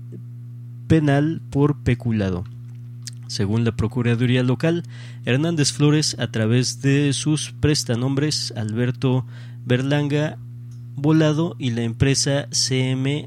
penal por peculado. Según la Procuraduría local, Hernández Flores, a través de sus prestanombres Alberto Berlanga Volado y la empresa C M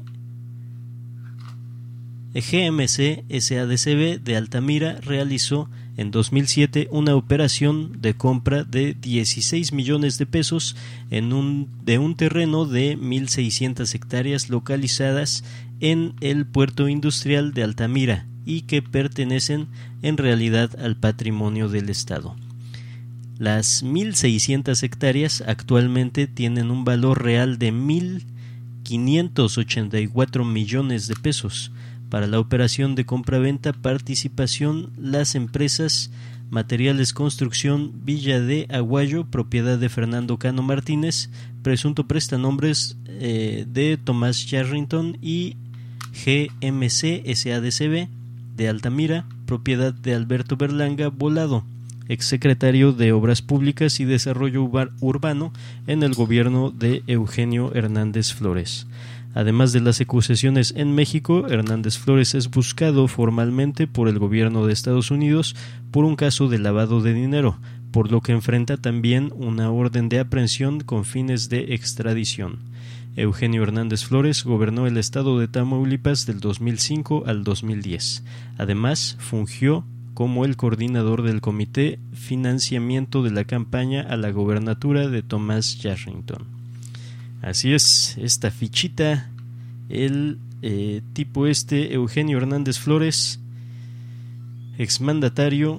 G M C S A D C B de Altamira, realizó en dos mil siete una operación de compra de dieciséis millones de pesos en un, de un terreno de mil seiscientas hectáreas localizadas en el puerto industrial de Altamira y que pertenecen en realidad al patrimonio del Estado. Las mil seiscientas hectáreas actualmente tienen un valor real de mil quinientos ochenta y cuatro millones de pesos. Para la operación de compraventa participación las empresas Materiales Construcción Villa de Aguayo, propiedad de Fernando Cano Martínez, presunto prestanombres eh, de Tomás Yarrington, y G M C S A D C B de Altamira, propiedad de Alberto Berlanga Volado, exsecretario de Obras Públicas y Desarrollo Urbano en el gobierno de Eugenio Hernández Flores. Además de las acusaciones en México, Hernández Flores es buscado formalmente por el gobierno de Estados Unidos por un caso de lavado de dinero, por lo que enfrenta también una orden de aprehensión con fines de extradición. Eugenio Hernández Flores gobernó el estado de Tamaulipas del dos mil cinco al dos mil diez. Además, fungió como el coordinador del Comité Financiamiento de la campaña a la gobernatura de Tomás Yarrington. Así es, esta fichita, el eh, tipo este, Eugenio Hernández Flores, exmandatario,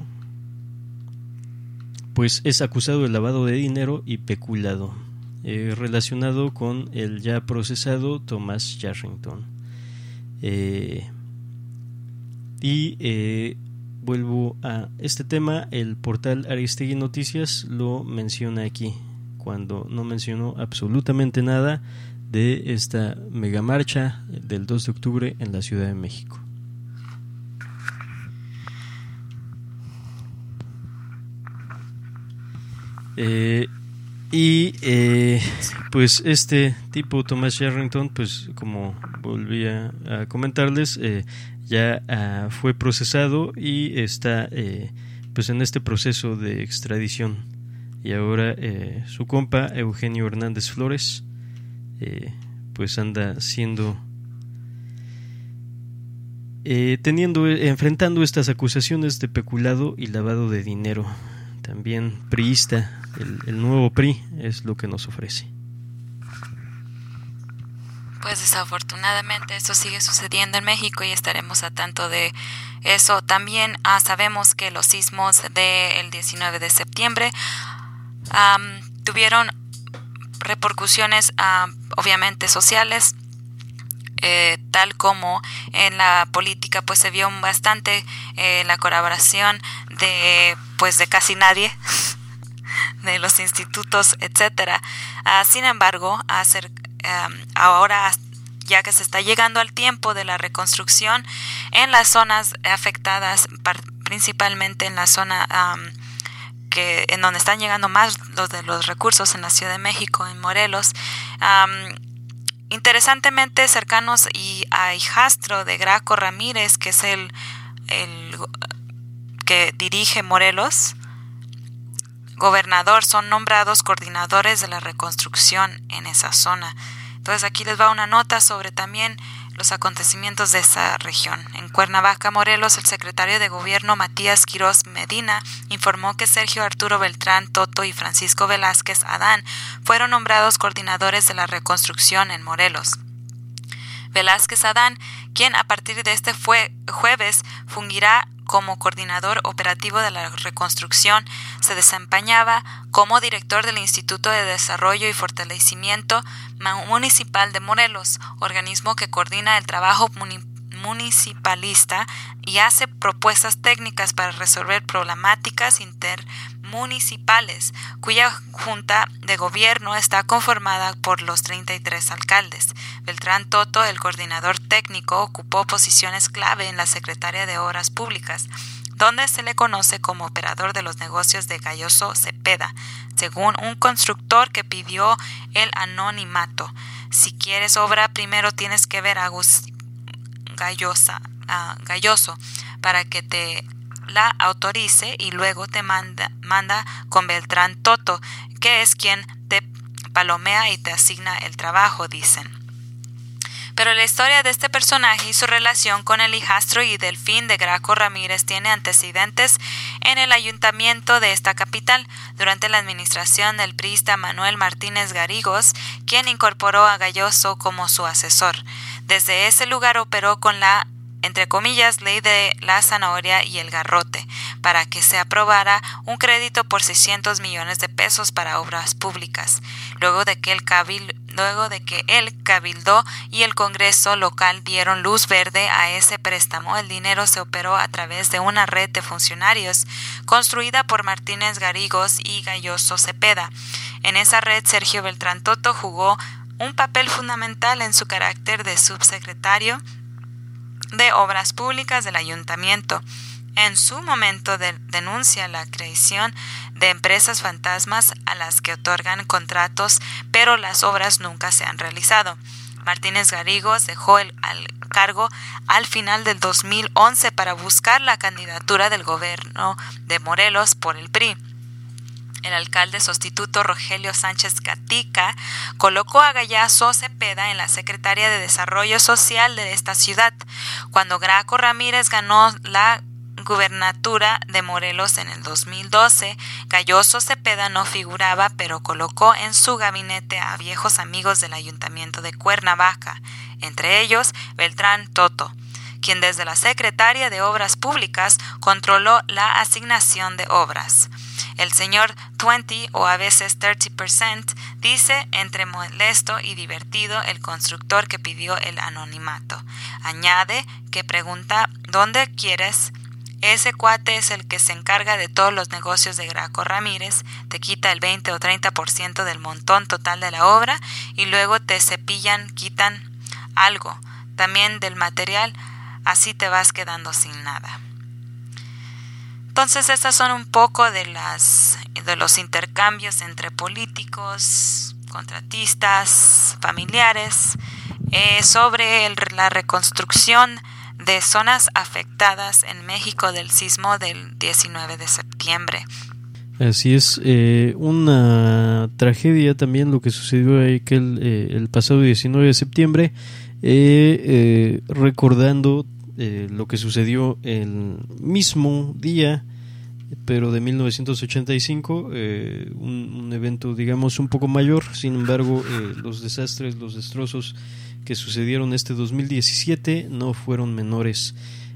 pues es acusado de lavado de dinero y peculado, eh, relacionado con el ya procesado Tomás Yarrington. Eh, y eh, vuelvo a este tema, el portal Aristegui Noticias lo menciona aquí, cuando no mencionó absolutamente nada de esta megamarcha del dos de octubre en la Ciudad de México. Eh, y eh, pues este tipo, Thomas Sherrington, pues como volvía a comentarles, eh, ya uh, fue procesado y está eh, pues en este proceso de extradición, y ahora eh, su compa Eugenio Hernández Flores eh, pues anda siendo eh, teniendo enfrentando estas acusaciones de peculado y lavado de dinero. También priista, el, el nuevo P R I es lo que nos ofrece. Pues desafortunadamente eso sigue sucediendo en México y estaremos a tanto de eso. También ah, sabemos que los sismos del diecinueve de septiembre um, tuvieron repercusiones um, obviamente sociales, eh, tal como en la política pues se vio bastante eh, la colaboración de pues de casi nadie, de los institutos, etcétera. Uh, sin embargo, hacer Um, ahora, ya que se está llegando al tiempo de la reconstrucción en las zonas afectadas, par- principalmente en la zona um, que en donde están llegando más los de los recursos en la Ciudad de México, en Morelos, um, interesantemente cercanos y a hijastro de Graco Ramírez, que es el, el que dirige Morelos, gobernador, son nombrados coordinadores de la reconstrucción en esa zona. Entonces aquí les va una nota sobre también los acontecimientos de esa región. En Cuernavaca, Morelos, el secretario de Gobierno Matías Quirós Medina informó que Sergio Arturo Beltrán Toto y Francisco Velázquez Adán fueron nombrados coordinadores de la reconstrucción en Morelos. Velázquez Adán, quien a partir de este fue jueves fungirá como coordinador operativo de la reconstrucción, se desempeñaba como director del Instituto de Desarrollo y Fortalecimiento Municipal de Morelos, organismo que coordina el trabajo municipalista y hace propuestas técnicas para resolver problemáticas intermunicipales, cuya junta de gobierno está conformada por los treinta y tres alcaldes. Beltrán Toto, el coordinador técnico, ocupó posiciones clave en la Secretaría de Obras Públicas, donde se le conoce como operador de los negocios de Galloso Cepeda, según un constructor que pidió el anonimato. Si quieres obra, primero tienes que ver a Gus Gallosa, a Galloso para que te la autorice y luego te manda, manda con Beltrán Toto, que es quien te palomea y te asigna el trabajo, dicen. Pero la historia de este personaje y su relación con el hijastro y Delfín de Graco Ramírez tiene antecedentes en el ayuntamiento de esta capital, durante la administración del priista Manuel Martínez Garrigos, quien incorporó a Galloso como su asesor. Desde ese lugar operó con la, entre comillas, ley de la zanahoria y el garrote, para que se aprobara un crédito por seiscientos millones de pesos para obras públicas. Luego de que el cabildo Luego de que el Cabildo y el Congreso local dieron luz verde a ese préstamo, el dinero se operó a través de una red de funcionarios construida por Martínez Garrigos y Galloso Cepeda. En esa red, Sergio Beltrán Toto jugó un papel fundamental en su carácter de subsecretario de Obras Públicas del Ayuntamiento. En su momento de, denuncia la creación de empresas fantasmas a las que otorgan contratos, pero las obras nunca se han realizado. Martínez Garrigos dejó el al cargo al final del dos mil once para buscar la candidatura del gobierno de Morelos por el P R I. El alcalde sustituto Rogelio Sánchez Gatica colocó a Galloso Cepeda en la Secretaría de Desarrollo Social de esta ciudad. Cuando Graco Ramírez ganó la gubernatura de Morelos en el dos mil doce, Galloso Cepeda no figuraba, pero colocó en su gabinete a viejos amigos del Ayuntamiento de Cuernavaca, entre ellos Beltrán Toto, quien desde la Secretaría de Obras Públicas controló la asignación de obras. El señor veinte o a veces treinta por ciento dice entre molesto y divertido el constructor que pidió el anonimato. Añade que pregunta ¿dónde quieres Ese cuate es el que se encarga de todos los negocios de Graco Ramírez, te quita el veinte o treinta por ciento del montón total de la obra y luego te cepillan, quitan algo también del material, así te vas quedando sin nada. Entonces estas son un poco de las de los intercambios entre políticos, contratistas, familiares, eh, sobre el, la reconstrucción de zonas afectadas en México del sismo del diecinueve de septiembre. Así es, eh, una tragedia también lo que sucedió ahí que el, eh, el pasado diecinueve de septiembre, eh, eh, recordando eh, lo que sucedió el mismo día, pero de mil novecientos ochenta y cinco, eh, un, un evento digamos un poco mayor. Sin embargo, eh, los desastres, los destrozos que sucedieron este dos mil diecisiete no fueron menores.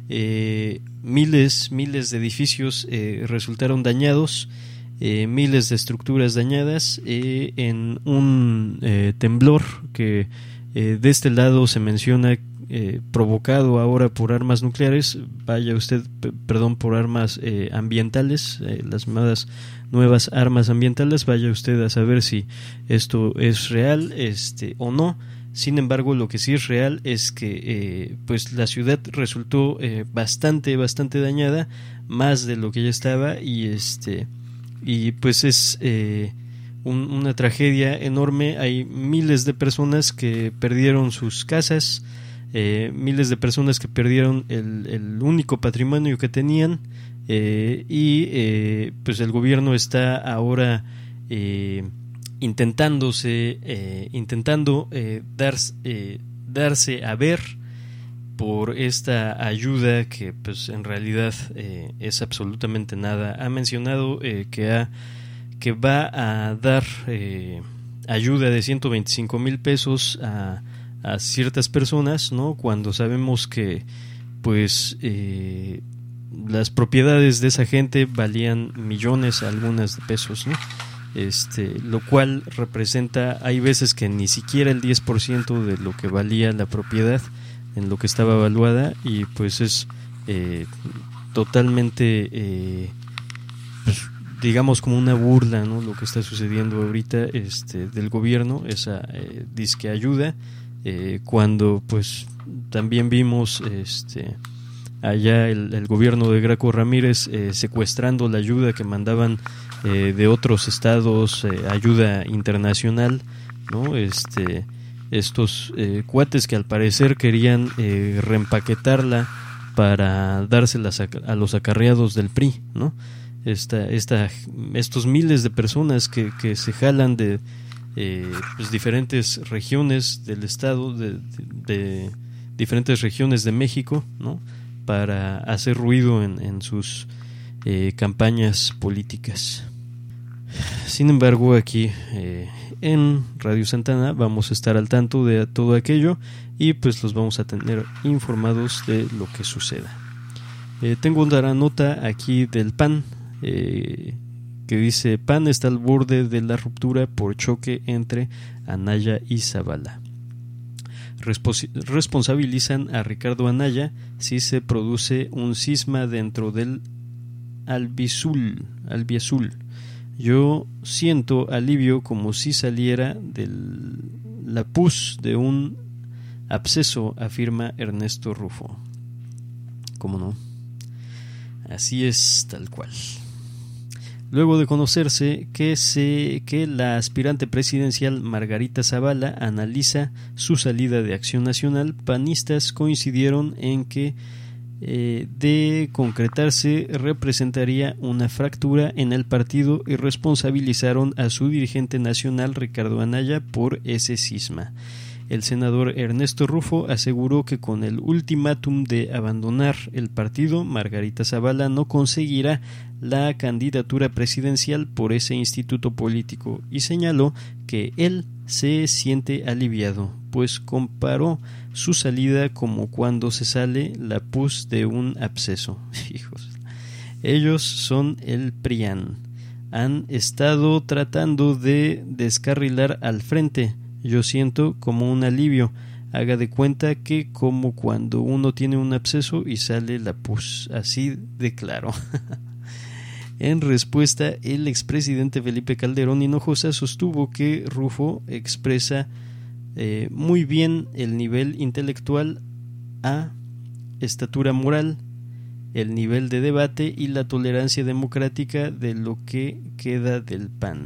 Eh, miles, miles de edificios eh, resultaron dañados, eh, miles de estructuras dañadas eh, en un eh, temblor que eh, de este lado se menciona eh, provocado ahora por armas nucleares, vaya usted, p- perdón, por armas eh, ambientales, eh, las llamadas nuevas armas ambientales, vaya usted a saber si esto es real este o no. Sin embargo, lo que sí es real es que eh, pues la ciudad resultó eh, bastante, bastante dañada, más de lo que ya estaba, y este y pues es eh, un, una tragedia enorme. Hay miles de personas que perdieron sus casas, eh, miles de personas que perdieron el, el único patrimonio que tenían, eh, y eh, pues el gobierno está ahora eh, intentándose eh, intentando eh, dar, eh, darse a ver por esta ayuda que pues en realidad eh, es absolutamente nada. Ha mencionado eh, que ha que va a dar eh, ayuda de ciento veinticinco mil pesos a, a ciertas personas, ¿no? Cuando sabemos que pues eh, las propiedades de esa gente valían millones, algunas de pesos, ¿no? Este, lo cual representa, hay veces que ni siquiera el diez por ciento de lo que valía la propiedad en lo que estaba evaluada, y pues es eh, totalmente eh, pues, digamos como una burla, ¿no? Lo que está sucediendo ahorita este, del gobierno, esa eh, disque ayuda, eh, cuando pues también vimos este allá el, el gobierno de Graco Ramírez eh, secuestrando la ayuda que mandaban eh, de otros estados, eh, ayuda internacional, ¿no? Este, estos eh, cuates que al parecer querían eh, reempaquetarla para dárselas a, a los acarreados del P R I, ¿no? Esta, esta, estos miles de personas que, que se jalan de eh, pues diferentes regiones del estado, de, de, de diferentes regiones de México, ¿no? Para hacer ruido en, en sus eh, campañas políticas. Sin embargo, aquí eh, en Radio Santana vamos a estar al tanto de todo aquello y pues los vamos a tener informados de lo que suceda. Eh, tengo una nota aquí del P A N eh, que dice: P A N está al borde de la ruptura por choque entre Anaya y Zavala. Responsabilizan a Ricardo Anaya si se produce un cisma dentro del Albiazul. Albiazul. Yo siento alivio como si saliera de la pus de un absceso, afirma Ernesto Rufo. ¿Cómo no? Así es, tal cual. Luego de conocerse que, se, que la aspirante presidencial Margarita Zavala analiza su salida de Acción Nacional, panistas coincidieron en que eh, de concretarse representaría una fractura en el partido y responsabilizaron a su dirigente nacional Ricardo Anaya por ese cisma. El senador Ernesto Rufo aseguró que con el ultimátum de abandonar el partido, Margarita Zavala no conseguirá la candidatura presidencial por ese instituto político, y señaló que él se siente aliviado, pues comparó su salida como cuando se sale la pus de un absceso. Hijos. Ellos son el PRIAN. Han estado tratando de descarrilar al frente. Yo siento como un alivio. Haga de cuenta que como cuando uno tiene un absceso y sale la pus, así de claro. En respuesta, el expresidente Felipe Calderón Hinojosa sostuvo que Rufo expresa eh, muy bien el nivel intelectual, a estatura moral, el nivel de debate y la tolerancia democrática de lo que queda del P A N.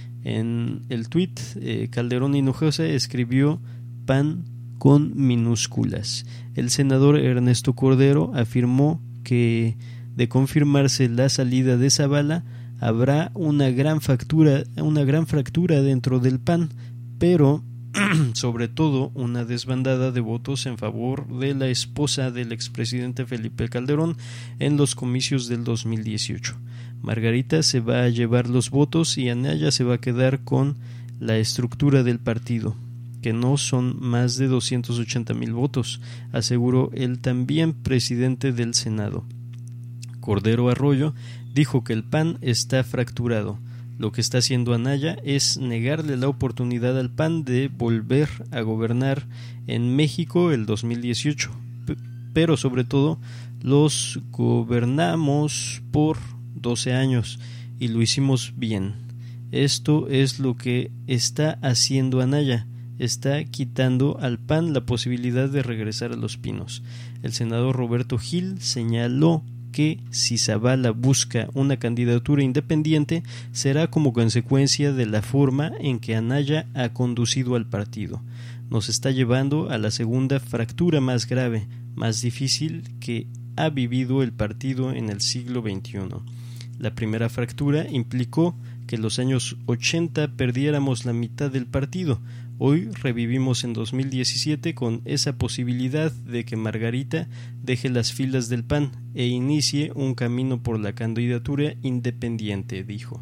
En el tuit, eh, Calderón Hinojosa escribió P A N con minúsculas. El senador Ernesto Cordero afirmó que de confirmarse la salida de Zavala habrá una gran fractura, una gran fractura dentro del P A N, pero sobre todo una desbandada de votos en favor de la esposa del expresidente Felipe Calderón en los comicios del dos mil dieciocho. Margarita se va a llevar los votos y Anaya se va a quedar con la estructura del partido, que no son más de doscientos ochenta mil votos, aseguró el también presidente del Senado. Cordero Arroyo dijo que el P A N está fracturado. Lo que está haciendo Anaya es negarle la oportunidad al P A N de volver a gobernar en México el dos mil dieciocho, pero sobre todo los gobernamos por doce años y lo hicimos bien. Esto es lo que está haciendo Anaya, está quitando al P A N la posibilidad de regresar a Los Pinos. El senador Roberto Gil señaló que si Zavala busca una candidatura independiente será como consecuencia de la forma en que Anaya ha conducido al partido. Nos está llevando a la segunda fractura más grave, más difícil que ha vivido el partido en el siglo veintiuno. La primera fractura implicó que en los años ochenta perdiéramos la mitad del partido. Hoy revivimos en dos mil diecisiete con esa posibilidad de que Margarita deje las filas del P A N e inicie un camino por la candidatura independiente, dijo.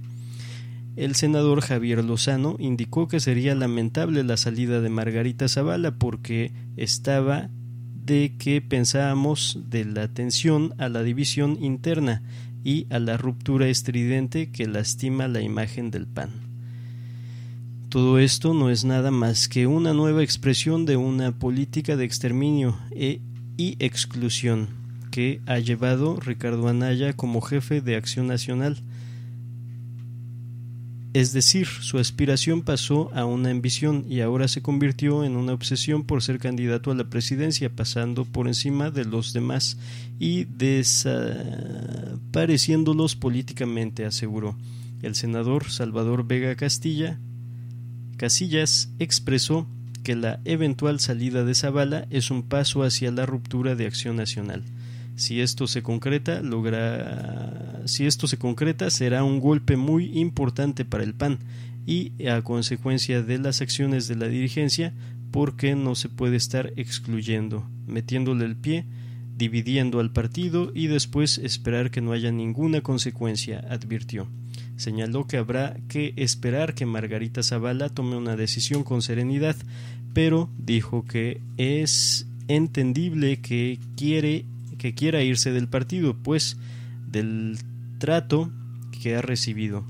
El senador Javier Lozano indicó que sería lamentable la salida de Margarita Zavala porque estaba de que pensábamos de la tensión a la división interna y a la ruptura estridente que lastima la imagen del P A N. Todo esto no es nada más que una nueva expresión de una política de exterminio e, y exclusión que ha llevado Ricardo Anaya como jefe de Acción Nacional. Es decir, su aspiración pasó a una ambición y ahora se convirtió en una obsesión por ser candidato a la presidencia, pasando por encima de los demás y desapareciéndolos políticamente, aseguró. El senador Salvador Vega Castilla Casillas expresó que la eventual salida de Zavala es un paso hacia la ruptura de Acción Nacional. Si esto se concreta, logra... si esto se concreta, será un golpe muy importante para el P A N y a consecuencia de las acciones de la dirigencia, porque no se puede estar excluyendo, metiéndole el pie, dividiendo al partido y después esperar que no haya ninguna consecuencia, advirtió. Señaló que habrá que esperar que Margarita Zavala tome una decisión con serenidad, pero dijo que es entendible que quiere que quiera irse del partido, pues del trato que ha recibido.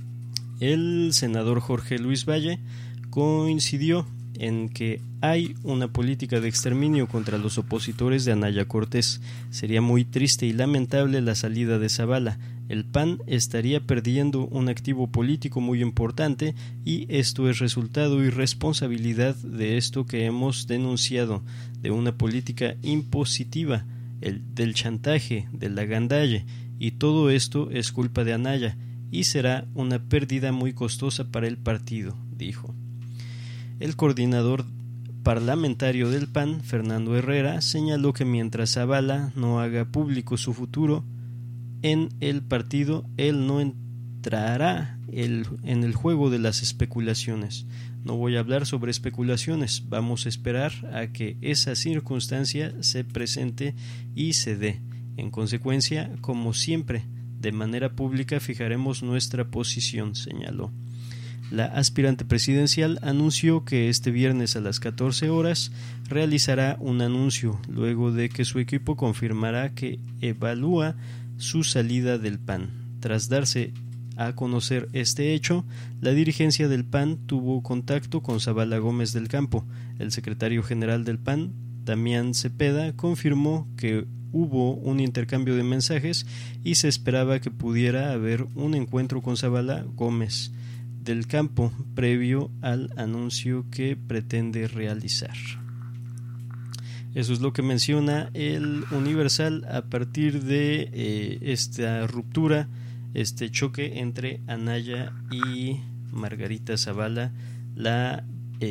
El senador Jorge Luis Valle coincidió en que hay una política de exterminio contra los opositores de Anaya Cortés. Sería muy triste y lamentable la salida de Zavala. El P A N estaría perdiendo un activo político muy importante y esto es resultado y responsabilidad de esto que hemos denunciado, de una política impositiva, el, del chantaje, del agandalle, y todo esto es culpa de Anaya y será una pérdida muy costosa para el partido, dijo. El coordinador parlamentario del P A N, Fernando Herrera, señaló que mientras Zavala no haga público su futuro en el partido, él no entrará el, en el juego de las especulaciones. No voy a hablar sobre especulaciones, vamos a esperar a que esa circunstancia se presente y se dé. En consecuencia, como siempre, de manera pública fijaremos nuestra posición, señaló. La aspirante presidencial anunció que este viernes a las catorce horas realizará un anuncio, luego de que su equipo confirmará que evalúa su salida del P A N. Tras darse a conocer este hecho, la dirigencia del P A N tuvo contacto con Zavala Gómez del Campo. El secretario general del P A N, Damián Cepeda, confirmó que hubo un intercambio de mensajes y se esperaba que pudiera haber un encuentro con Zavala Gómez del Campo previo al anuncio que pretende realizar. Eso es lo que menciona el Universal a partir de eh, esta ruptura, este choque entre Anaya y Margarita Zavala, la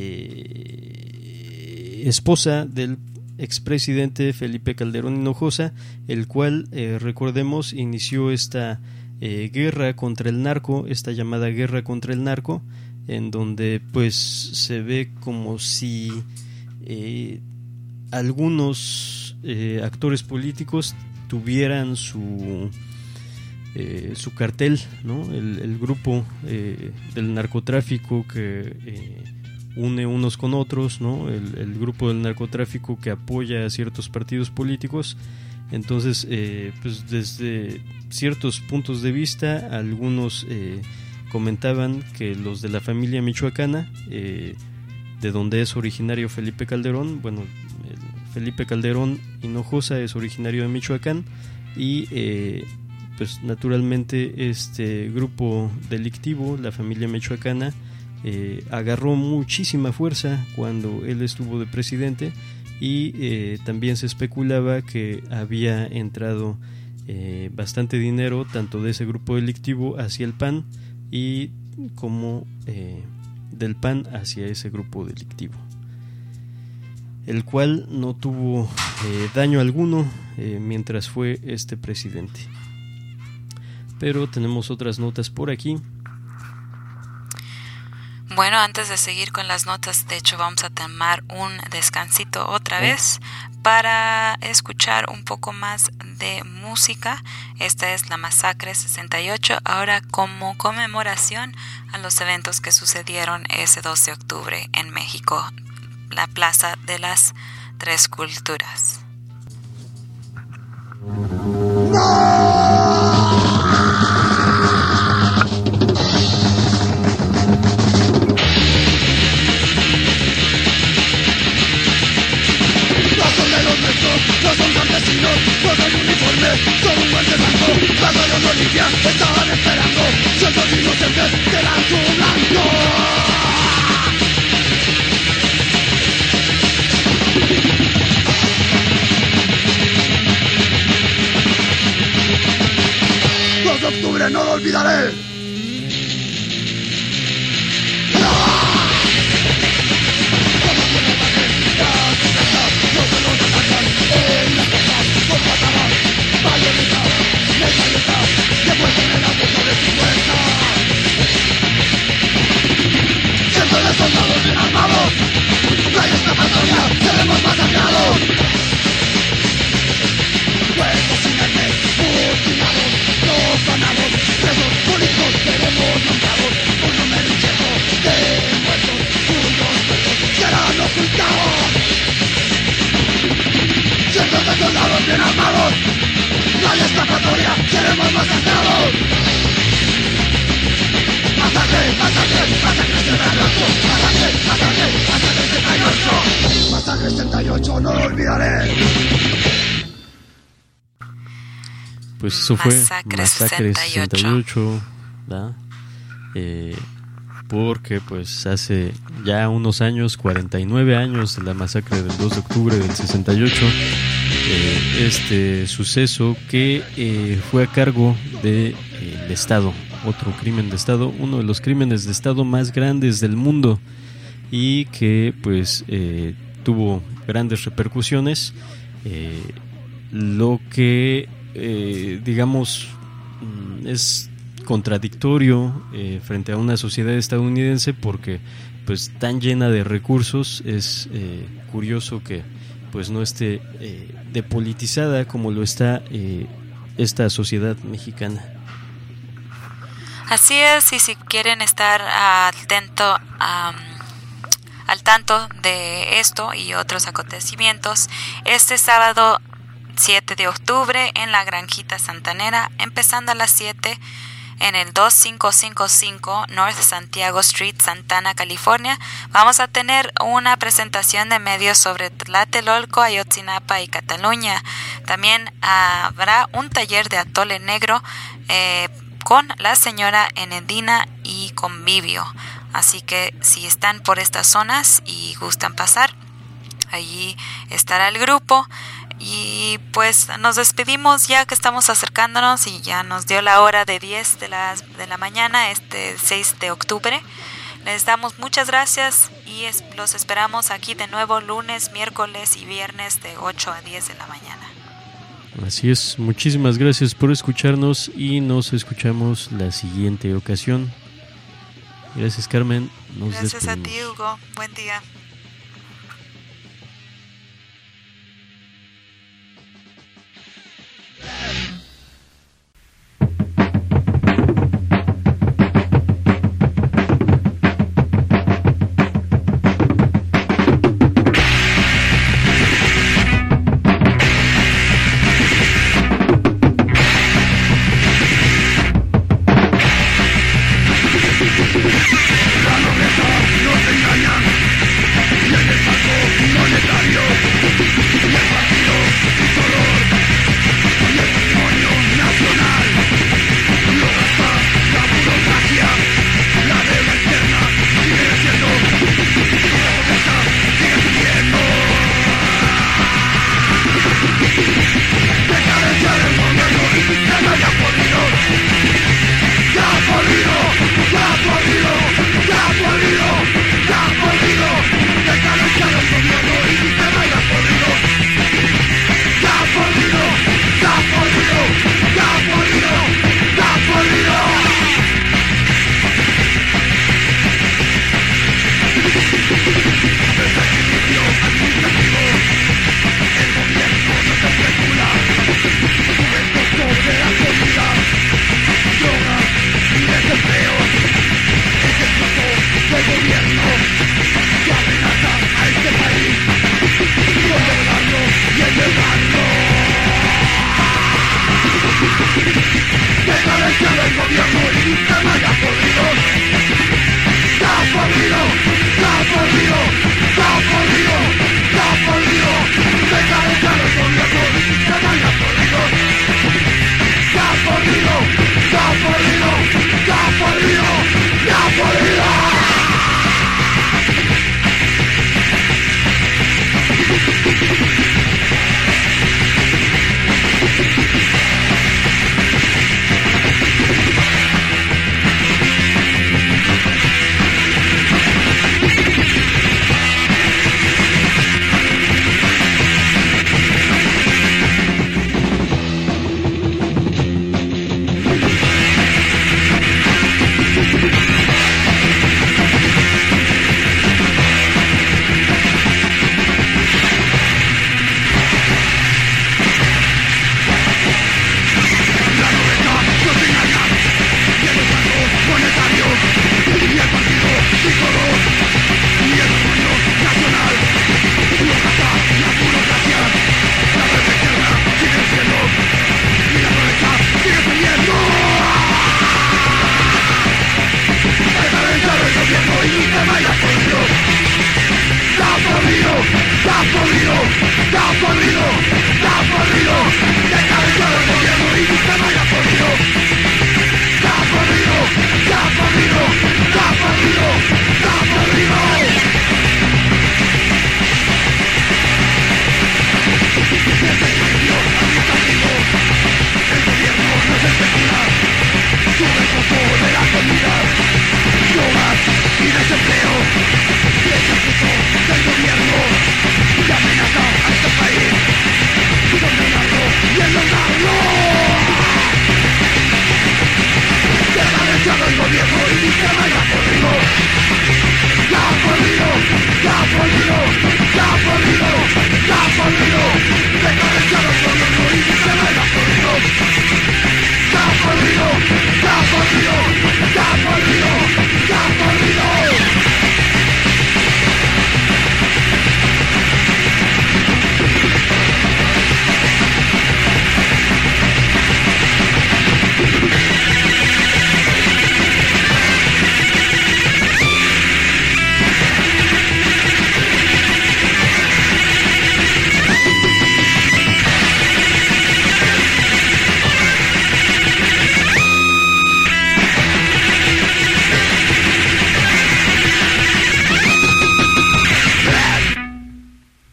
eh, esposa del expresidente Felipe Calderón Hinojosa, el cual, eh, recordemos, inició esta eh, guerra contra el narco, esta llamada guerra contra el narco, en donde pues se ve como si eh, algunos eh, actores políticos tuvieran su eh, su cartel, ¿no? El, el grupo eh, del narcotráfico que eh, une unos con otros, ¿no? El, el grupo del narcotráfico que apoya a ciertos partidos políticos. Entonces, eh, pues desde ciertos puntos de vista, algunos eh, comentaban que los de la familia michoacana, eh, de donde es originario Felipe Calderón, bueno, Felipe Calderón Hinojosa es originario de Michoacán y eh, pues naturalmente este grupo delictivo, la familia michoacana, eh, agarró muchísima fuerza cuando él estuvo de presidente y eh, también se especulaba que había entrado eh, bastante dinero tanto de ese grupo delictivo hacia el P A N y como eh, del P A N hacia ese grupo delictivo, el cual no tuvo eh, daño alguno eh, mientras fue este presidente. Pero tenemos otras notas por aquí. Bueno, antes de seguir con las notas, de hecho vamos a tomar un descansito otra vez para escuchar un poco más de música. Esta es la Masacre sesenta y ocho, ahora como conmemoración a los eventos que sucedieron ese dos de octubre en México, la Plaza de las Tres Culturas. No son campesinos, no son uniformes, son un guante blanco. Las manos no limpian, estaban esperando. Cientos de inocentes que eran su blanco. dos de octubre no lo olvidaré. Cientos de soldados bien armados, no hay escapatoria, seremos masacrados. Cuerpos sin carne, mutilados, los ganados, presos políticos seremos nombrados. Un número incierto de muertos, cuyos cuerpos serán ocultados. Cientos de soldados bien armados, no hay escapatoria, seremos masacrados. Masacre, masacre, masacre sesenta y ocho, masacre, masacre, masacre sesenta y ocho, masacre sesenta y ocho, no lo olvidaré. Pues eso fue Masacre Masacre sesenta y ocho, sesenta y ocho, ¿verdad? Eh, porque pues hace ya unos años, cuarenta y nueve años de la masacre del dos de octubre del sesenta y ocho, eh, este suceso que eh, fue a cargo del de, eh, Estado, otro crimen de Estado, uno de los crímenes de Estado más grandes del mundo y que pues eh, tuvo grandes repercusiones, eh, lo que eh, digamos es contradictorio eh, frente a una sociedad estadounidense porque pues tan llena de recursos es eh, curioso que pues no esté eh, depolitizada como lo está eh, esta sociedad mexicana. Así es, y si quieren estar atento, um, al tanto de esto y otros acontecimientos, este sábado siete de octubre en la Granjita Santanera, empezando a las siete, en el dos cinco cinco cinco North Santiago Street, Santana, California. Vamos a tener una presentación de medios sobre Tlatelolco, Ayotzinapa y Cataluña. También uh, habrá un taller de atole negro eh, con la señora Enedina y Convivio. Así que si están por estas zonas y gustan pasar, allí estará el grupo. Y pues nos despedimos ya que estamos acercándonos y ya nos dio la hora de diez de la, de la mañana, este seis de octubre. Les damos muchas gracias y es, los esperamos aquí de nuevo lunes, miércoles y viernes de ocho a diez de la mañana. Así es, muchísimas gracias por escucharnos y nos escuchamos la siguiente ocasión. Gracias, Carmen. Nos gracias despedimos. a ti, Hugo. Buen día.